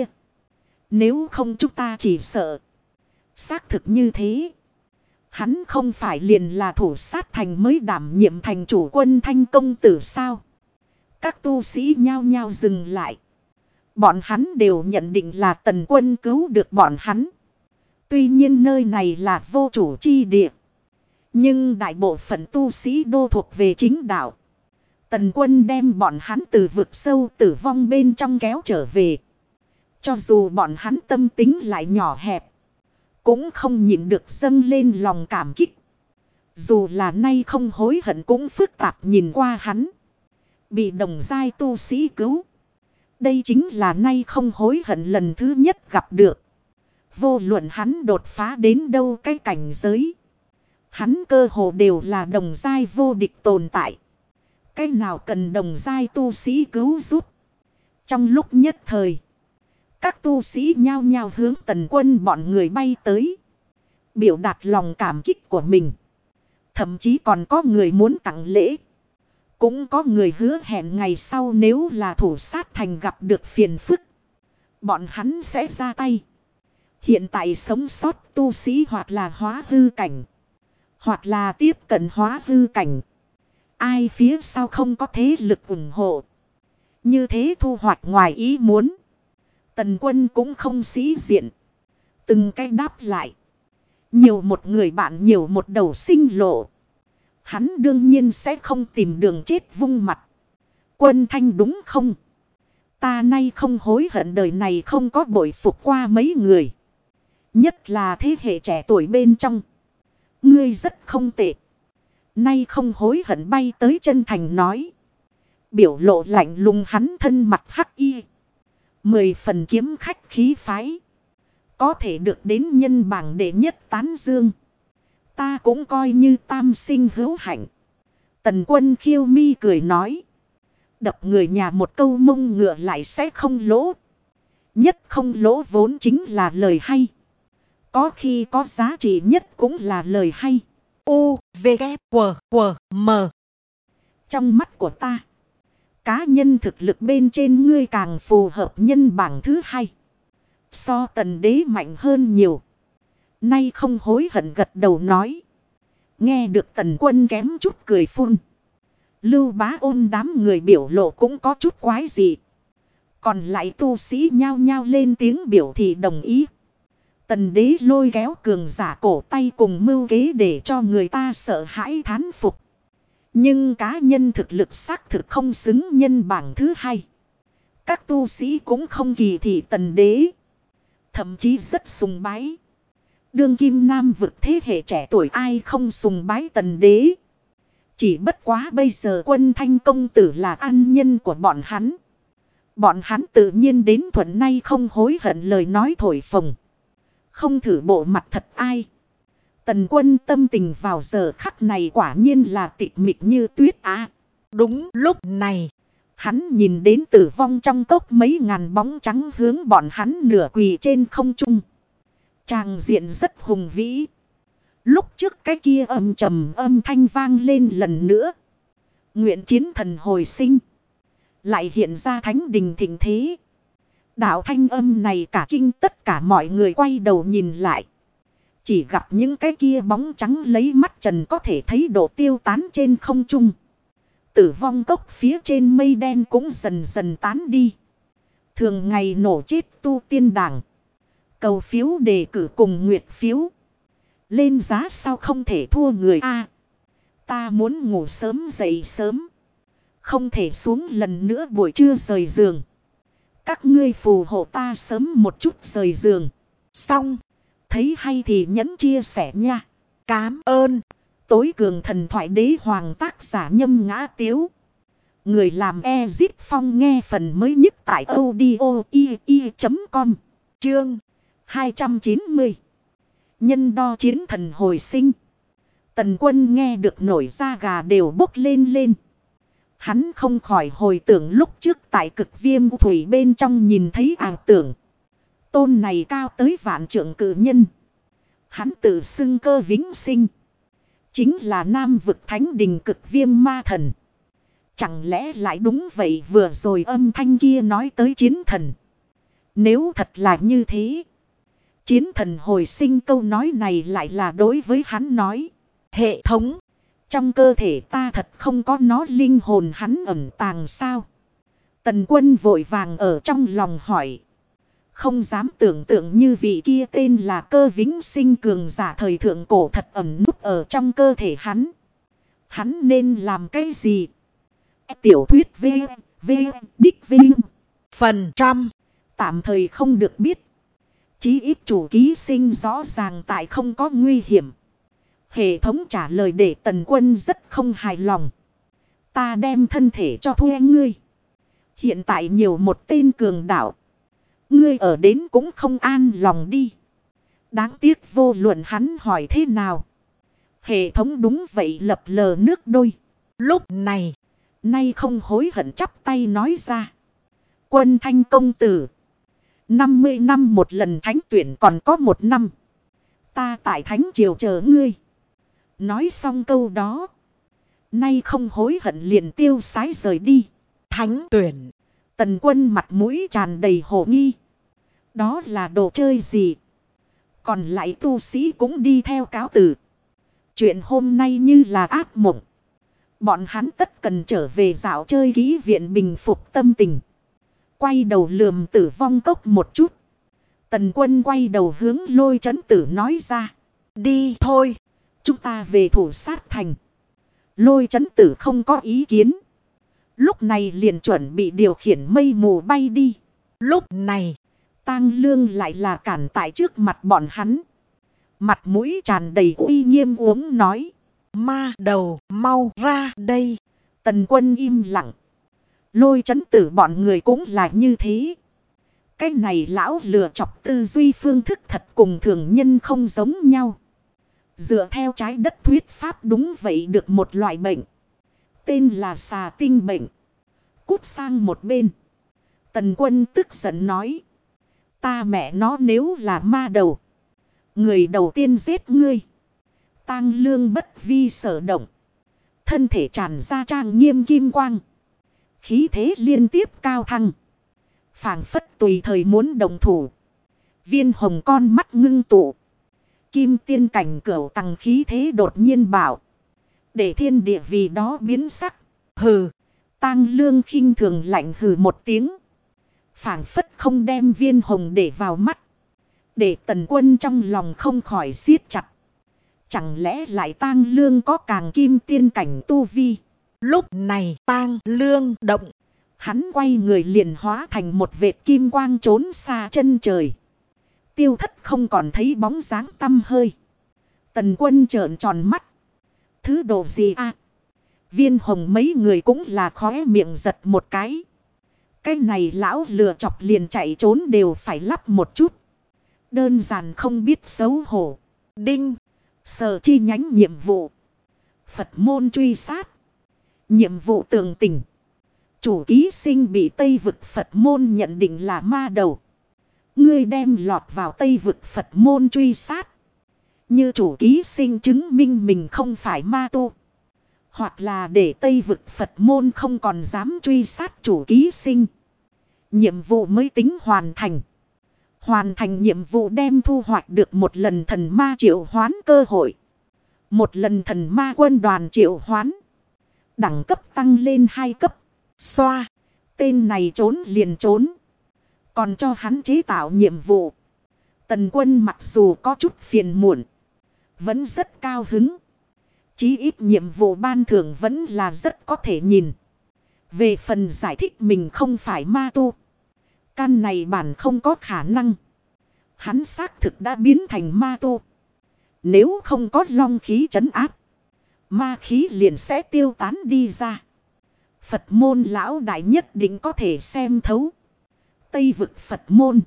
Nếu không chúng ta chỉ sợ. Xác thực như thế. Hắn không phải liền là thủ sát thành mới đảm nhiệm thành chủ quân Thanh công tử sao? Các tu sĩ nhao nhao dừng lại. Bọn hắn đều nhận định là Tần Quân cứu được bọn hắn. Tuy nhiên nơi này là vô chủ chi địa. Nhưng đại bộ phận tu sĩ đô thuộc về chính đạo. Tần Quân đem bọn hắn từ vực sâu tử vong bên trong kéo trở về. Cho dù bọn hắn tâm tính lại nhỏ hẹp. Cũng không nhịn được dâng lên lòng cảm kích. Dù là nay không hối hận cũng phức tạp nhìn qua hắn. Bị đồng giai tu sĩ cứu. Đây chính là nay không hối hận lần thứ nhất gặp được. Vô luận hắn đột phá đến đâu cái cảnh giới. Hắn cơ hồ đều là đồng giai vô địch tồn tại. Cái nào cần đồng giai tu sĩ cứu giúp. Trong lúc nhất thời. Các tu sĩ nhao nhao hướng Tần Quân bọn người bay tới. Biểu đạt lòng cảm kích của mình. Thậm chí còn có người muốn tặng lễ. Cũng có người hứa hẹn ngày sau nếu là thủ sát thành gặp được phiền phức. Bọn hắn sẽ ra tay. Hiện tại sống sót tu sĩ hoặc là hóa hư cảnh. Hoặc là tiếp cận hóa hư cảnh. Ai phía sau không có thế lực ủng hộ. Như thế thu hoạch ngoài ý muốn. Tần Quân cũng không sĩ diện. Từng cái đáp lại. Nhiều một người bạn nhiều một đầu sinh lộ. Hắn đương nhiên sẽ không tìm đường chết vung mặt. Quân Thanh đúng không? Ta nay không hối hận đời này không có bội phục qua mấy người. Nhất là thế hệ trẻ tuổi bên trong. Ngươi rất không tệ. Nay không hối hận bay tới chân thành nói. Biểu lộ lạnh lùng hắn thân mặt hắc y. 10 phần kiếm khách khí phái. Có thể được đến nhân bảng đệ nhất tán dương. Ta cũng coi như tam sinh hữu hạnh. Tần Quân khiêu mi cười nói. Đập người nhà một câu mông ngựa lại sẽ không lỗ. Nhất không lỗ vốn chính là lời hay. Có khi có giá trị nhất cũng là lời hay. U, V, K, W, W, M. Trong mắt của ta. Cá nhân thực lực bên trên ngươi càng phù hợp nhân bảng thứ hai. So Tần Đế mạnh hơn nhiều. Nay không hối hận gật đầu nói. Nghe được Tần Quân kém chút cười phun. Lưu Bá Ôn đám người biểu lộ cũng có chút quái dị. Còn lại tu sĩ nhao nhao lên tiếng biểu thị đồng ý. Tần Đế lôi kéo cường giả cổ tay cùng mưu kế để cho người ta sợ hãi thán phục. Nhưng cá nhân thực lực xác thực không xứng nhân bảng thứ hai. Các tu sĩ cũng không kỳ thị Tần Đế. Thậm chí rất sùng bái. Đương kim nam vực thế hệ trẻ tuổi ai không sùng bái Tần Đế. Chỉ bất quá bây giờ Quân Thanh công tử là an nhân của bọn hắn. Bọn hắn tự nhiên đến thuận nay không hối hận lời nói thổi phồng. Không thử bộ mặt thật ai. Tần Quân tâm tình vào giờ khắc này quả nhiên là tịch mịch như tuyết á. Đúng lúc này, hắn nhìn đến tử vong trong cốc mấy ngàn bóng trắng hướng bọn hắn nửa quỳ trên không trung. Tràng diện rất hùng vĩ. Lúc trước cái kia âm trầm âm thanh vang lên lần nữa. Nguyện chiến thần hồi sinh. Lại hiện ra thánh đình thịnh thế. Đạo thanh âm này cả kinh tất cả mọi người quay đầu nhìn lại. Chỉ gặp những cái kia bóng trắng lấy mắt trần có thể thấy độ tiêu tán trên không trung. Tử vong cốc phía trên mây đen cũng dần dần tán đi. Thường ngày nổ chết tu tiên đảng. Cầu phiếu đề cử cùng nguyệt phiếu. Lên giá sao không thể thua người a. Ta muốn ngủ sớm dậy sớm. Không thể xuống lần nữa buổi trưa rời giường. Các ngươi phù hộ ta sớm một chút rời giường. xong. Thấy hay thì nhấn chia sẻ nha. Cám ơn. Tối cường thần thoại đế hoàng tác giả Nhâm Ngã Tiếu. Người làm Ezip Phong nghe phần mới nhất tại audio.com. Chương 290. Nhân đo chiến thần hồi sinh. Tần Quân nghe được nổi da gà đều bốc lên lên. Hắn không khỏi hồi tưởng lúc trước tại Cực Viêm thủy bên trong nhìn thấy ảo tưởng. Tôn này cao tới vạn trượng cự nhân. Hắn tự xưng Cơ Vĩnh Sinh. Chính là nam vực thánh đình Cực Viêm ma thần. Chẳng lẽ lại đúng vậy vừa rồi âm thanh kia nói tới chiến thần. Nếu thật là như thế. Chiến thần hồi sinh câu nói này lại là đối với hắn nói. Hệ thống. Trong cơ thể ta thật không có nó linh hồn hắn ẩn tàng sao. Tần Quân vội vàng ở trong lòng hỏi. Không dám tưởng tượng như vị kia tên là Cơ Vĩnh Sinh cường giả thời thượng cổ thật ẩn núp ở trong cơ thể hắn. Hắn nên làm cái gì? Tiểu thuyết v đích vinh. Phần trăm. Tạm thời không được biết. Chí ít chủ ký sinh rõ ràng tại không có nguy hiểm. Hệ thống trả lời để Tần Quân rất không hài lòng. Ta đem thân thể cho thuê ngươi. Hiện tại nhiều một tên cường đạo. Ngươi ở đến cũng không an lòng đi. Đáng tiếc vô luận hắn hỏi thế nào. Hệ thống đúng vậy lập lờ nước đôi. Lúc này. Nay không hối hận chắp tay nói ra. Quân Thanh công tử. 50 năm một lần thánh tuyển còn có 1 năm. Ta tại thánh triều chờ ngươi. Nói xong câu đó. Nay không hối hận liền tiêu sái rời đi. Thánh tuyển. Tần Quân mặt mũi tràn đầy hồ nghi. Đó là đồ chơi gì? Còn lại tu sĩ cũng đi theo cáo từ. Chuyện hôm nay như là ác mộng. Bọn hắn tất cần trở về dạo chơi ký viện bình phục tâm tình. Quay đầu lườm Tử Vong Cốc một chút. Tần Quân quay đầu hướng Lôi Chấn Tử nói ra. Đi thôi. Chúng ta về Thủ Sát Thành. Lôi Chấn Tử không có ý kiến. Lúc này liền chuẩn bị điều khiển mây mù bay đi. Lúc này, Tang Lương lại là cản tại trước mặt bọn hắn. Mặt mũi tràn đầy uy nghiêm uống nói. Ma đầu mau ra đây. Tần Quân im lặng. Lôi Chấn Tử bọn người cũng là như thế. Cái này lão lừa chọc tư duy phương thức thật cùng thường nhân không giống nhau. Dựa theo trái đất thuyết pháp đúng vậy được một loại bệnh. Tên là xà tinh bệnh. Cút sang một bên. Tần Quân tức giận nói. Ta mẹ nó nếu là ma đầu. Người đầu tiên giết ngươi. Tang Lương bất vi sở động. Thân thể tràn ra trang nghiêm kim quang. Khí thế liên tiếp cao thăng. Phảng phất tùy thời muốn đồng thủ. Viên hồng con mắt ngưng tụ. Kim tiên cảnh cửu tầng khí thế đột nhiên bảo. Để thiên địa vì đó biến sắc. Hừ. Tang Lương khinh thường lạnh hừ một tiếng. Phảng phất không đem viên hồng để vào mắt. Để Tần Quân trong lòng không khỏi siết chặt. Chẳng lẽ lại Tang Lương có càng kim tiên cảnh tu vi. Lúc này Tang Lương động. Hắn quay người liền hóa thành một vệt kim quang trốn xa chân trời. Tiêu thất không còn thấy bóng dáng tăm hơi. Tần Quân trợn tròn mắt. Thứ đồ gì à? Viên hồng mấy người cũng là khóe miệng giật một cái. Cái này lão lừa chọc liền chạy trốn đều phải lắp một chút. Đơn giản không biết xấu hổ. Đinh. Sở chi nhánh nhiệm vụ. Phật môn truy sát. Nhiệm vụ tường tình. Chủ ký sinh bị Tây vực Phật môn nhận định là ma đầu. Ngươi đem lọt vào Tây vực Phật môn truy sát. Như chủ ký sinh chứng minh mình không phải ma tu. Hoặc là để Tây vực Phật môn không còn dám truy sát chủ ký sinh. Nhiệm vụ mới tính hoàn thành. Hoàn thành nhiệm vụ đem thu hoạch được một lần thần ma triệu hoán cơ hội. Một lần thần ma quân đoàn triệu hoán. Đẳng cấp tăng lên 2 cấp. Xoa. Tên này trốn liền trốn. Còn cho hắn chế tạo nhiệm vụ. Tần Quân mặc dù có chút phiền muộn. Vẫn rất cao hứng. Chí ít nhiệm vụ ban thưởng vẫn là rất có thể nhìn. Về phần giải thích mình không phải ma tu. Căn này bản không có khả năng. Hắn xác thực đã biến thành ma tu. Nếu không có long khí trấn áp. Ma khí liền sẽ tiêu tán đi ra. Phật môn lão đại nhất định có thể xem thấu. Tây vực Phật môn.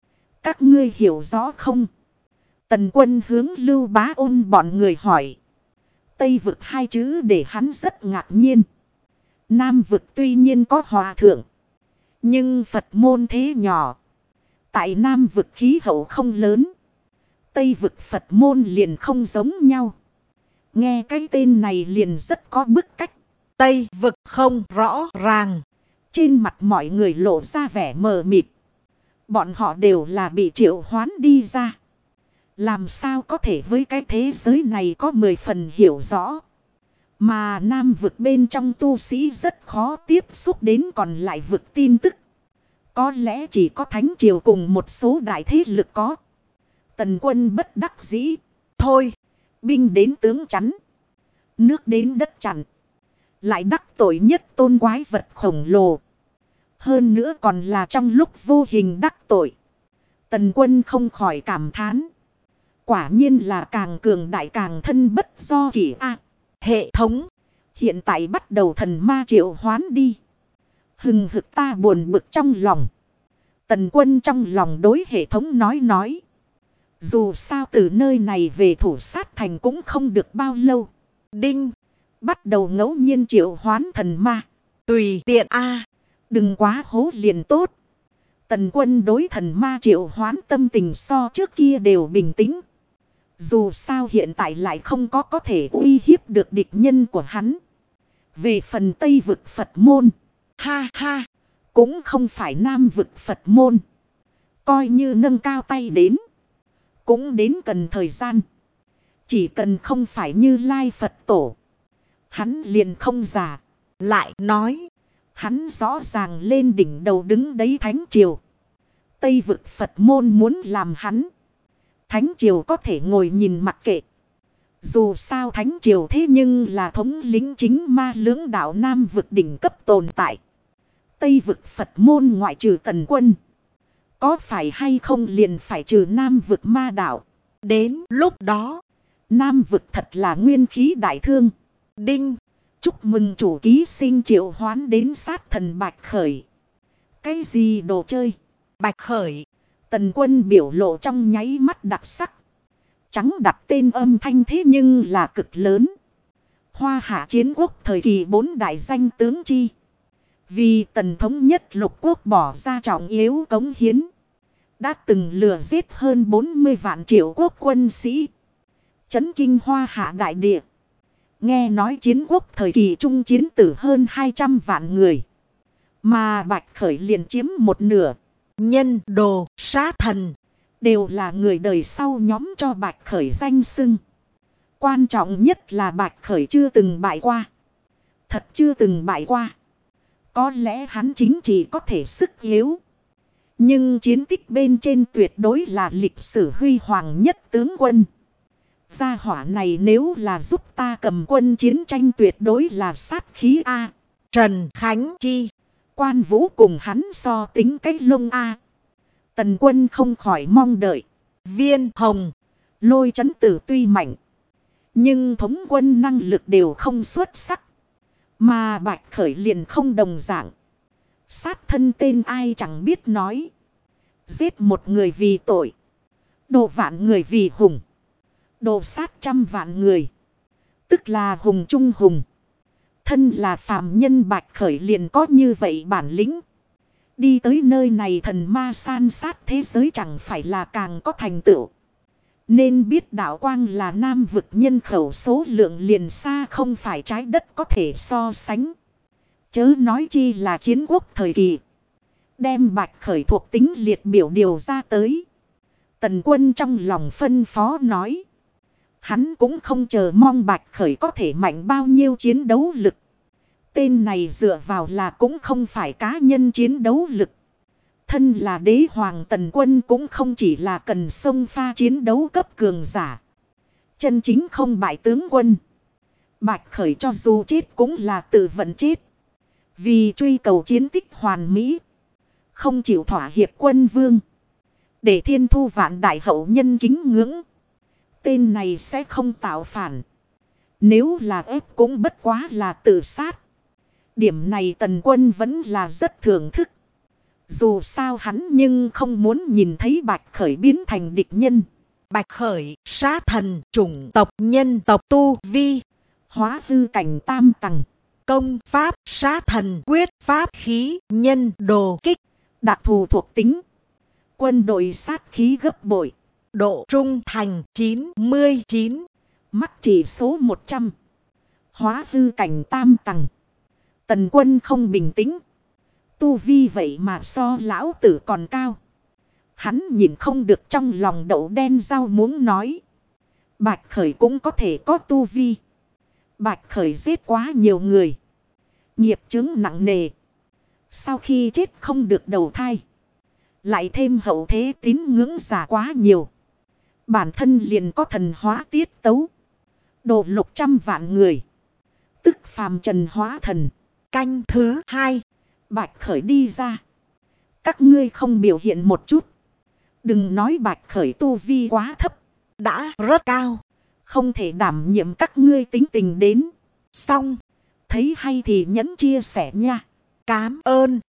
Các ngươi hiểu rõ không? Tần Quân hướng Lưu Bá Ôn bọn người hỏi. Tây vực hai chữ để hắn rất ngạc nhiên. Nam vực tuy nhiên có hòa thượng. Nhưng Phật môn thế nhỏ. Tại Nam vực khí hậu không lớn. Tây vực Phật môn liền không giống nhau. Nghe cái tên này liền rất có bức cách. Tây vực không rõ ràng. Trên mặt mọi người lộ ra vẻ mờ mịt. Bọn họ đều là bị triệu hoán đi ra. Làm sao có thể với cái thế giới này có 10 phần hiểu rõ. Mà Nam vực bên trong tu sĩ rất khó tiếp xúc đến còn lại vực tin tức. Có lẽ chỉ có Thánh Triều cùng một số đại thế lực có. Tần Quân bất đắc dĩ. Thôi, binh đến tướng chắn. Nước đến đất chặn. Lại đắc tội nhất tôn quái vật khổng lồ. Hơn nữa còn là trong lúc vô hình đắc tội. Tần Quân không khỏi cảm thán. Quả nhiên là càng cường đại càng thân bất do kỷ a. Hệ thống. Hiện tại bắt đầu thần ma triệu hoán đi. Hừng hực ta buồn bực trong lòng. Tần Quân trong lòng đối hệ thống nói. Dù sao từ nơi này về Thủ Sát Thành cũng không được bao lâu. Đinh. Bắt đầu ngẫu nhiên triệu hoán thần ma. Tùy tiện a. Đừng quá hố liền tốt. Tần Quân đối thần ma triệu hoán tâm tình so trước kia đều bình tĩnh. Dù sao hiện tại lại không có thể uy hiếp được địch nhân của hắn. Về phần Tây vực Phật môn. Ha ha. Cũng không phải Nam vực Phật môn. Coi như nâng cao tay đến. Cũng đến cần thời gian. Chỉ cần không phải Như Lai Phật tổ. Hắn liền không già. Lại nói. Hắn rõ ràng lên đỉnh đầu đứng đấy thánh triều. Tây vực Phật môn muốn làm hắn. Thánh triều có thể ngồi nhìn mặc kệ. Dù sao thánh triều thế nhưng là thống lĩnh chính ma lưỡng đạo Nam vực đỉnh cấp tồn tại. Tây vực Phật môn ngoại trừ Tần Quân. Có phải hay không liền phải trừ Nam vực ma đạo. Đến lúc đó, Nam vực thật là nguyên khí đại thương. đinh, Chúc mừng chủ ký sinh triệu hoán đến sát thần Bạch Khởi. Cái gì đồ chơi? Bạch Khởi. Tần Quân biểu lộ trong nháy mắt đặc sắc. Trắng đặt tên âm thanh thế nhưng là cực lớn. Hoa Hạ chiến quốc thời kỳ 4 đại danh tướng chi. Vì Tần thống nhất lục quốc bỏ ra trọng yếu cống hiến. Đã từng lừa giết hơn 40 vạn triệu quốc quân sĩ. Chấn kinh Hoa Hạ đại địa. Nghe nói chiến quốc thời kỳ trung chiến tử hơn 200 vạn người. Mà Bạch Khởi liền chiếm một nửa. Nhân đồ sát thần Đều là người đời sau nhóm cho Bạch Khởi danh xưng. Quan trọng nhất là Bạch Khởi chưa từng bại qua. Thật chưa từng bại qua. Có lẽ hắn chính trị có thể sức yếu. Nhưng chiến tích bên trên tuyệt đối là lịch sử huy hoàng nhất tướng quân. Gia hỏa này nếu là giúp ta cầm quân chiến tranh tuyệt đối là sát khí A. Trần Khánh Chi. Quan Vũ cùng hắn so tính cách lông A. Tần Quân không khỏi mong đợi. Viên Hồng. Lôi Chấn Tử tuy mạnh. Nhưng thống quân năng lực đều không xuất sắc. Mà Bạch Khởi liền không đồng dạng. Sát thân tên ai chẳng biết nói. Giết một người vì tội. Độ vạn người vì hùng. Độ sát trăm vạn người. Tức là hùng trung hùng. Thân là phàm nhân Bạch Khởi liền có như vậy bản lĩnh. Đi tới nơi này thần ma san sát thế giới chẳng phải là càng có thành tựu. Nên biết đạo quang là Nam vực nhân khẩu số lượng liền xa không phải trái đất có thể so sánh. Chớ nói chi là chiến quốc thời kỳ. Đem Bạch Khởi thuộc tính liệt biểu điều ra tới. Tần Quân trong lòng phân phó nói. Hắn cũng không chờ mong Bạch Khởi có thể mạnh bao nhiêu chiến đấu lực. Tên này dựa vào là cũng không phải cá nhân chiến đấu lực. Thân là đế hoàng Tần Quân cũng không chỉ là cần xông pha chiến đấu cấp cường giả. Chân chính không bại tướng quân. Bạch Khởi cho dù chết cũng là tự vận chết. Vì truy cầu chiến tích hoàn mỹ. Không chịu thỏa hiệp quân vương. Để thiên thu vạn đại hậu nhân kính ngưỡng. Tên này sẽ không tạo phản. Nếu là ép cũng bất quá là tự sát. Điểm này Tần Quân vẫn là rất thưởng thức. Dù sao hắn nhưng không muốn nhìn thấy Bạch Khởi biến thành địch nhân. Bạch Khởi, sát thần, chủng tộc, nhân tộc tu vi. Hóa hư cảnh tam tầng. Công pháp, sát thần, quyết pháp khí, nhân đồ kích. Đặc thù thuộc tính. Quân đội sát khí gấp bội. Độ trung thành 99. Mắt chỉ số 100. Hóa hư cảnh tam tầng. Tần Quân không bình tĩnh. Tu vi vậy mà so lão tử còn cao. Hắn nhìn không được trong lòng đậu đen rau muống nói. Bạch Khởi cũng có thể có tu vi. Bạch Khởi giết quá nhiều người. Nghiệp chướng nặng nề. Sau khi chết không được đầu thai. Lại thêm hậu thế tín ngưỡng giả quá nhiều. Bản thân liền có thần hóa tiết tấu. Độ 100 vạn người. Tức phàm trần hóa thần. Canh thứ 2. Bạch Khởi đi ra. Các ngươi không biểu hiện một chút. Đừng nói Bạch Khởi tu vi quá thấp. Đã rất cao. Không thể đảm nhiệm các ngươi tính tình đến. Xong. Thấy hay thì nhấn chia sẻ nha. Cám ơn.